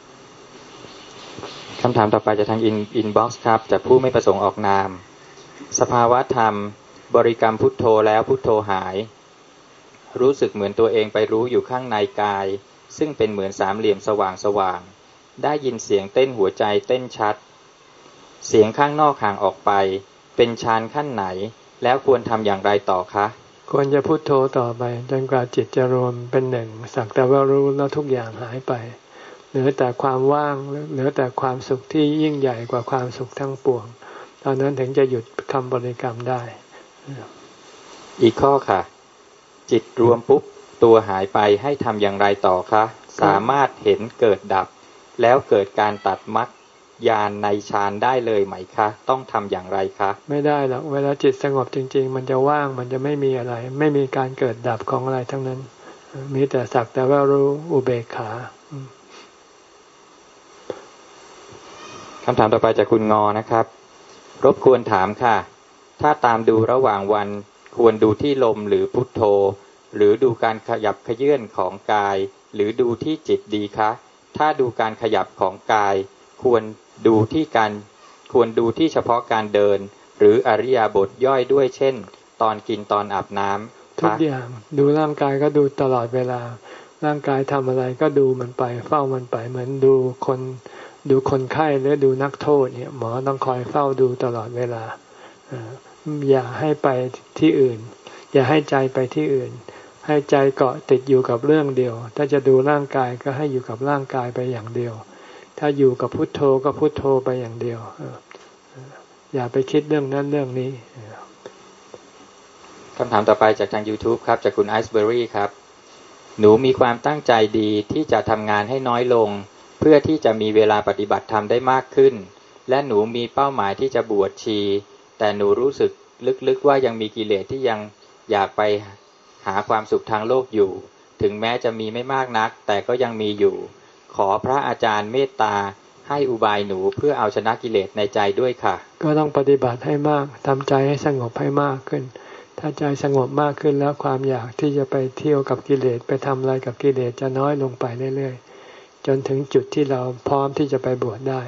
คำถามต่อไปจะทางอินอินบ็อกซ์ครับจากผู้ไม่ประสงค์ออกนามสภาวะธรรมบริกรรมพุทโธแล้วพุทโธหายรู้สึกเหมือนตัวเองไปรู้อยู่ข้างในกายซึ่งเป็นเหมือนสามเหลี่ยมสว่างสว่างได้ยินเสียงเต้นหัวใจเต้นชัดเสียงข้างนอกห่างออกไปเป็นฌานขั้นไหนแล้วควรทำอย่างไรต่อคะควรจะพุทโธต่อไปจนกว่าจิตจะรวมเป็นหนึ่งสักแต่ว่ารู้แล้วทุกอย่างหายไปเหลือแต่ความว่างเหลือแต่ความสุขที่ยิ่งใหญ่กว่าความสุขทั้งปวงตอนนั้นถึงจะหยุดคำบริกรรมได้อีกข้อค่ะจิตรวมปุ๊บตัวหายไปให้ทำอย่างไรต่อคะสามารถเห็นเกิดดับแล้วเกิดการตัดมรรคญาณในฌานได้เลยไหมคะต้องทำอย่างไรคะไม่ได้หรอกเวลาจิตสงบจริงๆมันจะว่างมันจะไม่มีอะไรไม่มีการเกิดดับของอะไรทั้งนั้นมีแต่สักแต่ว่ารู้อุเบกขาคำถามต่อไปจากคุณงอนะครับรบกวนถามค่ะถ้าตามดูระหว่างวันควรดูที่ลมหรือพุทโธหรือดูการขยับเขยื้อนของกายหรือดูที่จิตดีคะถ้าดูการขยับของกายควรดูที่การควรดูที่เฉพาะการเดินหรืออริยบทย่อยด้วยเช่นตอนกินตอนอาบน้ำทุกอย่างดูร่างกายก็ดูตลอดเวลาร่างกายทำอะไรก็ดูมันไปเฝ้ามันไปเหมือนดูคนดูคนไข้หรือดูนักโทษเนี่ยหมอต้องคอยเฝ้าดูตลอดเวลาอย่าให้ไปที่อื่นอย่าให้ใจไปที่อื่นให้ใจเกาะติดอยู่กับเรื่องเดียวถ้าจะดูร่างกายก็ให้อยู่กับร่างกายไปอย่างเดียวถ้าอยู่กับพุทโธก็พุทโธไปอย่างเดียวอย่าไปคิดเรื่องนั้นเรื่องนี้คำถามต่อไปจากทาง YouTube ครับจากคุณไอซ์เบอรี่ครับหนูมีความตั้งใจดีที่จะทำงานให้น้อยลงเพื่อที่จะมีเวลาปฏิบัติธรรมได้มากขึ้นและหนูมีเป้าหมายที่จะบวชชีแต่หนูรู้สึกลึกๆว่ายังมีกิเลสที่ยังอยากไปหาความสุขทางโลกอยู่ถึงแม้จะมีไม่มากนักแต่ก็ยังมีอยู่ขอพระอาจารย์เมตตาให้อุบายหนูเพื่อเอาชนะกิเลสในใจด้วยค่ะก็ต้องปฏิบัติให้มากทำใจให้สงบให้มากขึ้นถ้าใจสงบมากขึ้นแล้วความอยากที่จะไปเที่ยวกับกิเลสไปทำอะไรกับกิเลสจะน้อยลงไปเรื่อยๆจนถึงจุดที่เราพร้อมที่จะไปบวชได้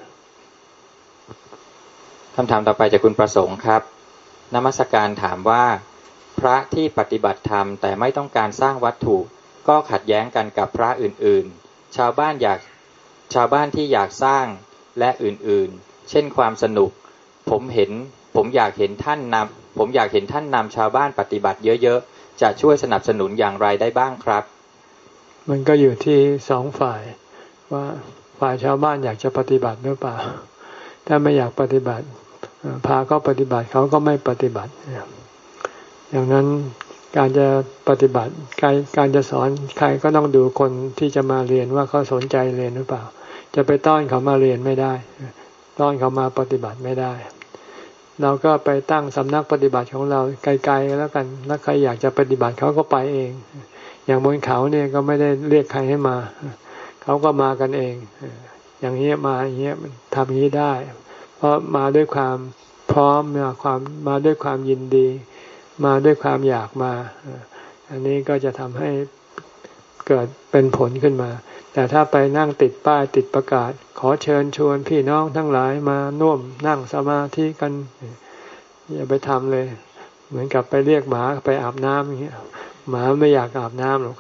คำถามต่อไปจากคุณประสงค์ครับนมัสการถามว่าพระที่ปฏิบัติธรรมแต่ไม่ต้องการสร้างวัตถุก็ขัดแย้งกันกับพระอื่นๆชาวบ้านอยากชาวบ้านที่อยากสร้างและอื่นๆเช่นความสนุกผมเห็นผมอยากเห็นท่านนำผมอยากเห็นท่านนำชาวบ้านปฏิบัติเยอะๆจะช่วยสนับสนุนอย่างไรได้บ้างครับมันก็อยู่ที่สองฝ่ายว่าฝ่ายชาวบ้านอยากจะปฏิบัติหรือเปล่าถ้าไม่อยากปฏิบัติพาเขาปฏิบัติเขาก็ไม่ปฏิบัติอย่างนั้นการจะปฏิบัติการการจะสอนใครก็ต้องดูคนที่จะมาเรียนว่าเขาสนใจเรียนหรือเปล่าจะไปต้อนเขามาเรียนไม่ได้ต้อนเขามาปฏิบัติไม่ได้เราก็ไปตั้งสำนักปฏิบัติของเราไกลๆแล้วกันแล้วใครอยากจะปฏิบัติเขาก็ไปเองอย่างบนเขาเนี่ยก็ไม่ได้เรียกใครให้มาเขาก็มากันเองอย่างนี้มาอย่างเงี้ยทำอย่างนี้ได้เพราะมาด้วยความพร้อมมาความมาด้วยความยินดีมาด้วยความอยากมาอันนี้ก็จะทำให้เกิดเป็นผลขึ้นมาแต่ถ้าไปนั่งติดป้ายติดประกาศขอเชิญชวนพี่น้องทั้งหลายมาร่วมนั่งสมาธิกันอย่าไปทำเลยเหมือนกับไปเรียกหมาไปอาบน้ำอย่างเงี้ยหมาไม่อยากอาบน้ำหรอก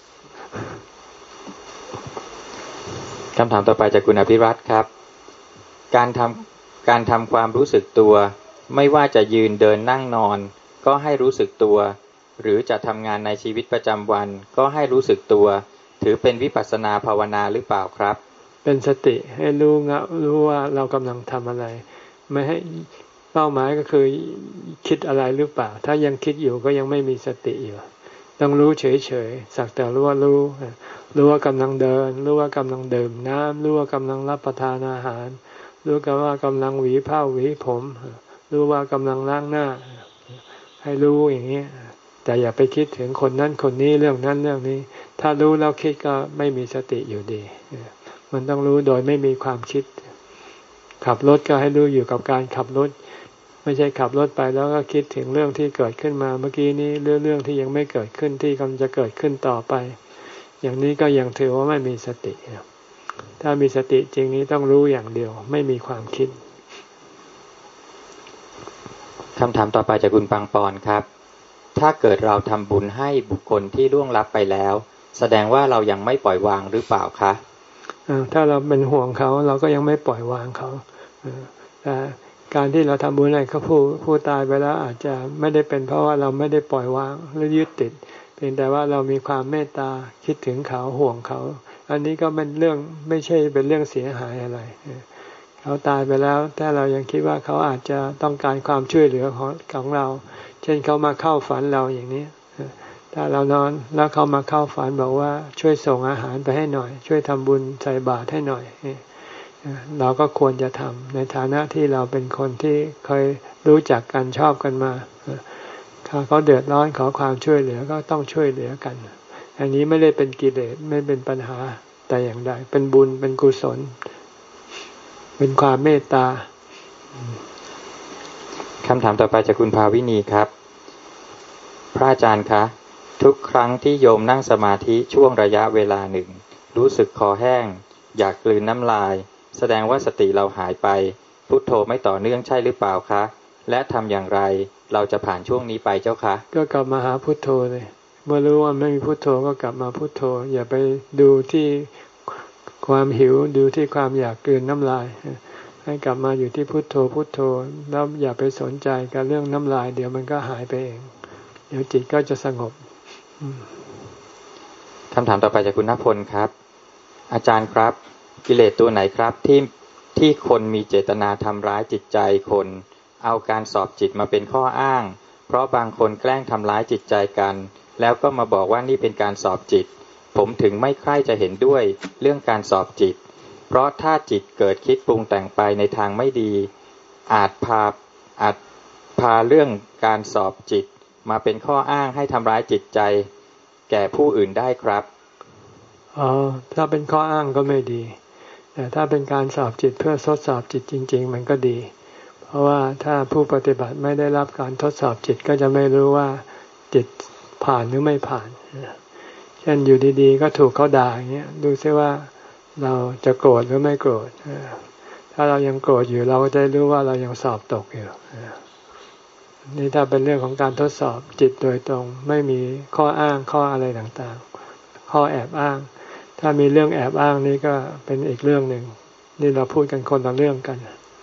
คำถามต่อไปจากคุณอภิรัตน์ครับการทำการทำความรู้สึกตัวไม่ว่าจะยืนเดินนั่งนอนก็ให้รู้สึกตัวหรือจะทำงานในชีวิตประจำวันก็ให้รู้สึกตัวถือเป็นวิปัสสนาภาวนาหรือเปล่าครับเป็นสติให้รู้งะรู้ว่าเรากำลังทำอะไรไม่ให้เป้าหมายก็คือคิดอะไรหรือเปล่าถ้ายังคิดอยู่ก็ยังไม่มีสติอยู่ต้องรู้เฉยๆสักแต่รู้ว่ารู้รู้ว่ากำลังเดินรู้ว่ากำลังดื่มน้ำรู้ว่ากำลังรับประทานอาหารรู้กันว่ากำลังหวีผ้าหวีผมรู้ว่ากำลังล้างหน้าให้รู้อย่างนี้แต่อย่าไปคิดถึงคนนั้นคนนี้เรื่องนั้นเรื่องนี้ถ้ารู้แล้วคิดก็ไม่มีสติอยู่ดีมันต้องรู้โดยไม่มีความคิดขับรถก็ให้รู้อยู่กับการขับรถไม่ใช่ขับรถไปแล้วก็คิดถึงเรื่องที่เกิดขึ้นมาเมื่อกี้นี้เรื่องเรื่องที่ยังไม่เกิดขึ้นที่กำลังจะเกิดขึ้นต่อไปอย่างนี้ก็ยังถือว่าไม่มีสติถ้ามีสติจริงนี้ต้องรู้อย่างเดียวไม่มีความคิดคำถามต่อไปจากคุณปังปอนครับถ้าเกิดเราทำบุญให้บุคคลที่ล่วงลับไปแล้วแสดงว่าเรายังไม่ปล่อยวางหรือเปล่าคะถ้าเราเป็นห่วงเขาเราก็ยังไม่ปล่อยวางเขาแต่การที่เราทำบุญให้เขาผู้ผู้ตายไปแล้วอาจจะไม่ได้เป็นเพราะว่าเราไม่ได้ปล่อยวางหรือยึดติดเพียงแต่ว่าเรามีความเมตตาคิดถึงเขาห่วงเขาอันนี้ก็เป็นเรื่องไม่ใช่เป็นเรื่องเสียหายอะไรเขาตายไปแล้วถ้าเรายังคิดว่าเขาอาจจะต้องการความช่วยเหลือของของเราเช่นเขามาเข้าฝันเราอย่างนี้ถ้าเรานอนแล้วเขามาเข้าฝันบอกว่าช่วยส่งอาหารไปให้หน่อยช่วยทำบุญใส่บาตรให้หน่อยเราก็ควรจะทำในฐานะที่เราเป็นคนที่เคยรู้จักกันชอบกันมาถ้าเขาเดือดร้อนขอความช่วยเหลือก็ต้องช่วยเหลือกันอันนี้ไม่ได้เป็นกิเลสไม่เป็นปัญหาแต่อย่างใดเป็นบุญเป็นกุศลเป็นความเมตตาคำถามต่อไปจากคุณภาวินีครับพระอาจารย์คะทุกครั้งที่โยมนั่งสมาธิช่วงระยะเวลาหนึ่งรู้สึกคอแห้งอยากกลืนน้ำลายแสดงว่าสติเราหายไปพุทโธไม่ต่อเนื่องใช่หรือเปล่าคะและทำอย่างไรเราจะผ่านช่วงนี้ไปเจ้าคะก็กลับมาหาพุทโธเลยเมื่อรู้ว่าไม่มีพุทโธก็กลับมาพุทโธอย่าไปดูที่ความหิวดูที่ความอยากกลืนน้ำลายให้กลับมาอยู่ที่พุทโธพุทโธแล้วอย่าไปสนใจกับเรื่องน้ำลายเดี๋ยวมันก็หายไปเองเดี๋ยวจิตก็จะสงบคำถามต่อไปจากคุณณพลครับอาจารย์ครับกิเลสตัวไหนครับที่ที่คนมีเจตนาทำร้ายจิตใจคนเอาการสอบจิตมาเป็นข้ออ้างเพราะบางคนแกล้งทำร้ายจิตใจกันแล้วก็มาบอกว่านี่เป็นการสอบจิตผมถึงไม่ใคร่จะเห็นด้วยเรื่องการสอบจิตเพราะถ้าจิตเกิดคิดปรุงแต่งไปในทางไม่ดีอาจพาอาจพาเรื่องการสอบจิตมาเป็นข้ออ้างให้ทำร้ายจิตใจแก่ผู้อื่นได้ครับอ๋อถ้าเป็นข้ออ้างก็ไม่ดีแต่ถ้าเป็นการสอบจิตเพื่อทดสอบจิตจริงๆมันก็ดีเพราะว่าถ้าผู้ปฏิบัติไม่ได้รับการทดสอบจิตก็จะไม่รู้ว่าจิตผ่านหรือไม่ผ่านเช่นอยู่ดีๆก็ถูกเขาด่าอย่างเงี้ยดูซิว่าเราจะโกรธหรือไม่โกรธถ้าเรายังโกรธอยู่เราก็จะรู้ว่าเรายังสอบตกอยู่นี่ถ้าเป็นเรื่องของการทดสอบจิตโดยตรงไม่มีข้ออ้างข้ออะไรต่างๆข้อแอบอ้างถ้ามีเรื่องแอบอ้างนี่ก็เป็นอีกเรื่องหนึ่งนี่เราพูดกันคนละเรื่องกัน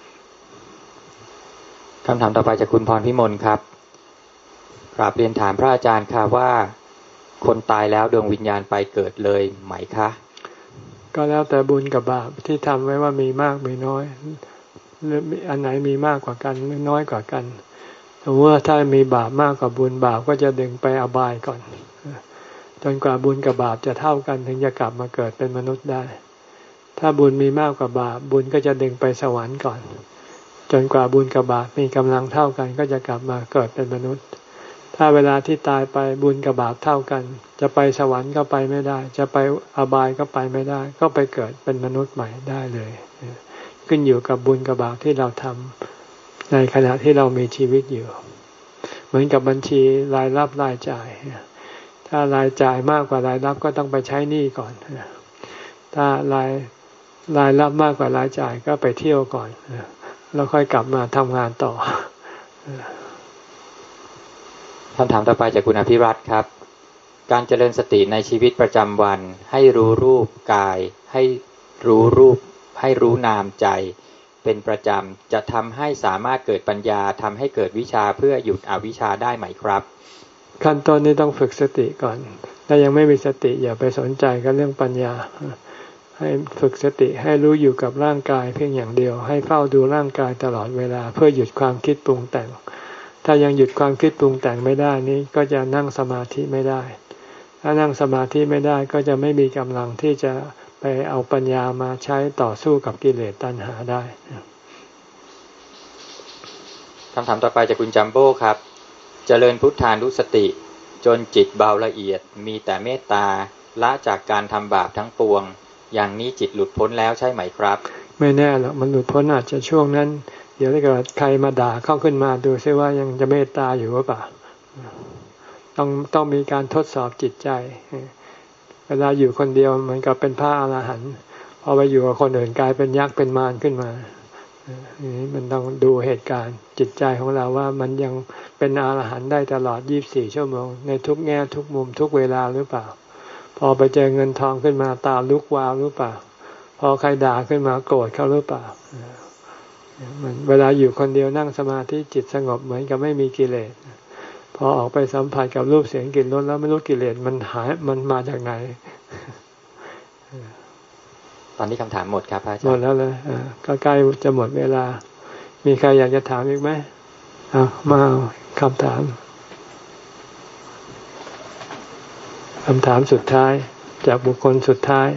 คำถามต่อไปจากคุณพรพิมลครับกราบเรียนถามพระอาจารย์ค่ะว่าคนตายแล้วดวงวิญญาณไปเกิดเลยไหมคะก็แล้วแต่บุญกับบาปที่ทำไว้ว่ามีมากมีน้อยหรืออันไหนมีมากกว่ากันหรือน้อยกว่ากันสมมติว่าถ้ามีบาปมากกว่าบุญบาปก็จะดึงไปอบายก่อนจนกว่าบุญกับบาปจะเท่ากันถึงจะกลับมาเกิดเป็นมนุษย์ได้ถ้าบุญมีมากกว่าบาปบุญก็จะดึงไปสวรรค์ก่อนจนกว่าบุญกับบาปมีกำลังเท่ากันก็จะกลับมาเกิดเป็นมนุษย์ถ้าเวลาที่ตายไปบุญกับบาปเท่ากันจะไปสวรรค์ก็ไปไม่ได้จะไปอบายก็ไปไม่ได้ก็ไปเกิดเป็นมนุษย์ใหม่ได้เลยขึ้นอยู่กับบุญกับบาปที่เราทำในขณะที่เรามีชีวิตอยู่เหมือนกับบัญชีรายรับรายจ่ายถ้ารายจ่ายมากกว่ารายรับก็ต้องไปใช้หนี้ก่อนถ้ารายรายรับมากกว่ารายจ่ายก็ไปเที่ยวก่อนแล้วค่อยกลับมาทำงานต่อคำถามต่อไปจากคุณอภิรัตน์ครับการเจริญสติในชีวิตประจำวันให้รู้รูปกายให้รู้รูปให้รู้นามใจเป็นประจำจะทำให้สามารถเกิดปัญญาทำให้เกิดวิชาเพื่อหยุดอวิชชาได้ไหมครับขั้นต้นนี้ต้องฝึกสติก่อนถ้ายังไม่มีสติอย่าไปสนใจกับเรื่องปัญญาให้ฝึกสติให้รู้อยู่กับร่างกายเพียงอย่างเดียวให้เฝ้าดูร่างกายตลอดเวลาเพื่อหยุดความคิดปรุงแต่งถ้ายังหยุดความคิดปรุงแต่งไม่ได้นี้ก็จะนั่งสมาธิไม่ได้ถ้านั่งสมาธิไม่ได้ก็จะไม่มีกำลังที่จะไปเอาปัญญามาใช้ต่อสู้กับกิเลสตัณหาได้คำถามต่อไปจากคุณจัมโบ้ครับเจริญพุทธานุสติจนจิตเบาละเอียดมีแต่เมตตาละจากการทำบาปทั้งปวงอย่างนี้จิตหลุดพ้นแล้วใช่ไหมครับไม่แน่หรอกมันหลุดพ้นอาจจะช่วงนั้นเดี๋ยวถ้าเกิดใครมาด่าเข้าขึ้นมาดูซิว่ายังจะเมตตาอยู่หรือเปล่าต้องต้องมีการทดสอบจิตใจเวลาอยู่คนเดียวมันก็เป็นพระอรหันต์พอไปอยู่กับคนอื่นกลายเป็นยักษ์เป็นมารขึ้นมานี่มันต้องดูเหตุการณ์จิตใจของเราว่ามันยังเป็นอรหันต์ได้ตลอดยี่สิบสี่ชั่วโมงในทุกแง่ทุกมุมทุกเวลาหรือเปล่าพอไปเจอเงินทองขึ้นมาตาลุกวาวหรือเปล่าพอใครด่าขึ้นมาโกรธเขาหรือเปล่ามันเวลาอยู่คนเดียวนั่งสมาธิจิตสงบเหมือนกับไม่มีกิเลสพอออกไปสัมผัสกับรูปเสียงกลิ่นรสแล้วไม่รู้กิเลสมันหายมันมาจากไหนตอนนี้คำถามหมดครับพระอาจารย์หมดแล้วเลยก็ใกล้จะหมดเวลามีใครอยากจะถามอีกไหมเอามาเอาคำถามคำถามสุดท้ายจากบุคคลสุดท้าย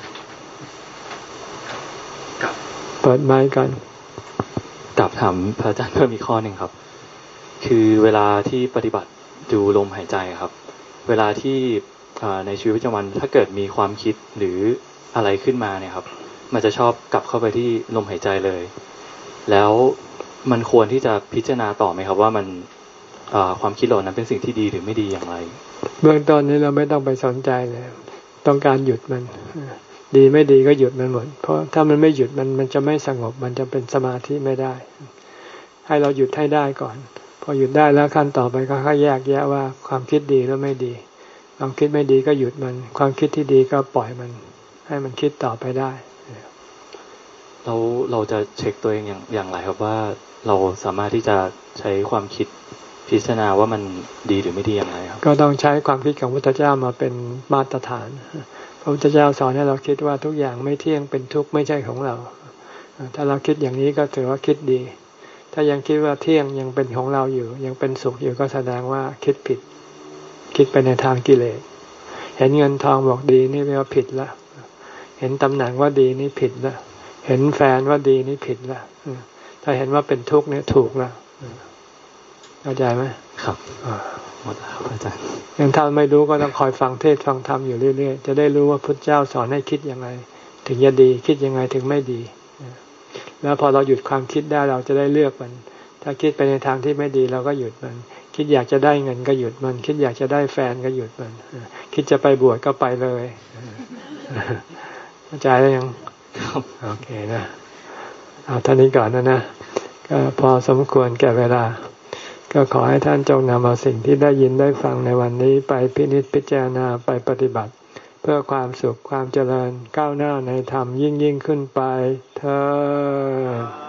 เปิดไมค์กันกลับถามพระอาจารย์เพิ่มอีกข้อหนึ่งครับคือเวลาที่ปฏิบัติดูลมหายใจครับเวลาที่ในชีวิตประจำวันถ้าเกิดมีความคิดหรืออะไรขึ้นมาเนี่ยครับมันจะชอบกลับเข้าไปที่ลมหายใจเลยแล้วมันควรที่จะพิจารณาต่อไหมครับว่ามันความคิดเหล่านั้นเป็นสิ่งที่ดีหรือไม่ดีอย่างไรเบื้องต้นนี้เราไม่ต้องไปสนใจเลยต้องการหยุดมันดีไม่ดีก็หยุดมันหมดเพราะถ้ามันไม่หยุดมันมันจะไม่สงบมันจะเป็นสมาธิไม่ได้ให้เราหยุดให้ได้ก่อนพอหยุดได้แล้วขั้นต่อไปก็ค่อยแยกแยะว่าความคิดดีแล้วไม่ดีความคิดไม่ดีก็หยุดมันความคิดที่ดีก็ปล่อยมันให้มันคิดต่อไปได้เราเราจะเช็คตัวเองอย่างอย่างไรครับว่าเราสามารถที่จะใช้ความคิดพิจารณาว่ามันดีหรือไม่ดีอย่างไรครับก็ต้องใช้ความคิดของพระพุทธเจ้ามาเป็นมาตรฐานพระพุทธเจ้าสอนให้เราคิดว่าทุกอย่างไม่เที่ยงเป็นทุกข์ไม่ใช่ของเราถ้าเราคิดอย่างนี้ก็ถือว่าคิดดีถ้ายังคิดว่าเที่ยงยังเป็นของเราอยู่ยังเป็นสุขอยู่ก็แสดงว่าคิดผิดคิดไปในทางกิเลสเห็นเงินทองบอกดีนี่เรียกว่าผิดละเห็นตำแหน่งว่าดีนี่ผิดละเห็นแฟนว่าดีนี่ผิดละถ้าเห็นว่าเป็นทุกข์นี่ถูกละเข้าใจไหมครับหมดแล้วอาจารย์ยังถ้าไม่รู้ก็ต้องคอยฟังเทศฟังธรรมอยู่เรื่อยๆจะได้รู้ว่าพุทธเจ้าสอนให้คิดยังไงถึงจะดีคิดยังไงถึงไม่ดีแล้วพอเราหยุดความคิดได้เราจะได้เลือกมันถ้าคิดไปในทางที่ไม่ดีเราก็หยุดมันคิดอยากจะได้เงินก็หยุดมันคิดอยากจะได้แฟนก็หยุดมันคิดจะไปบวชก็ไปเลยเข้าใจแล้วยังโอเคนะเอาท่านี้ก่อนนะนะก็พอสมควรแก่เวลาก็ขอให้ท่านจงนำเอาสิ่งที่ได้ยินได้ฟังในวันนี้ไปพินิจพิจารณาไปปฏิบัติเพื่อความสุขความเจริญก้าวหน้าในธรรมยิ่งยิ่งขึ้นไปเถิด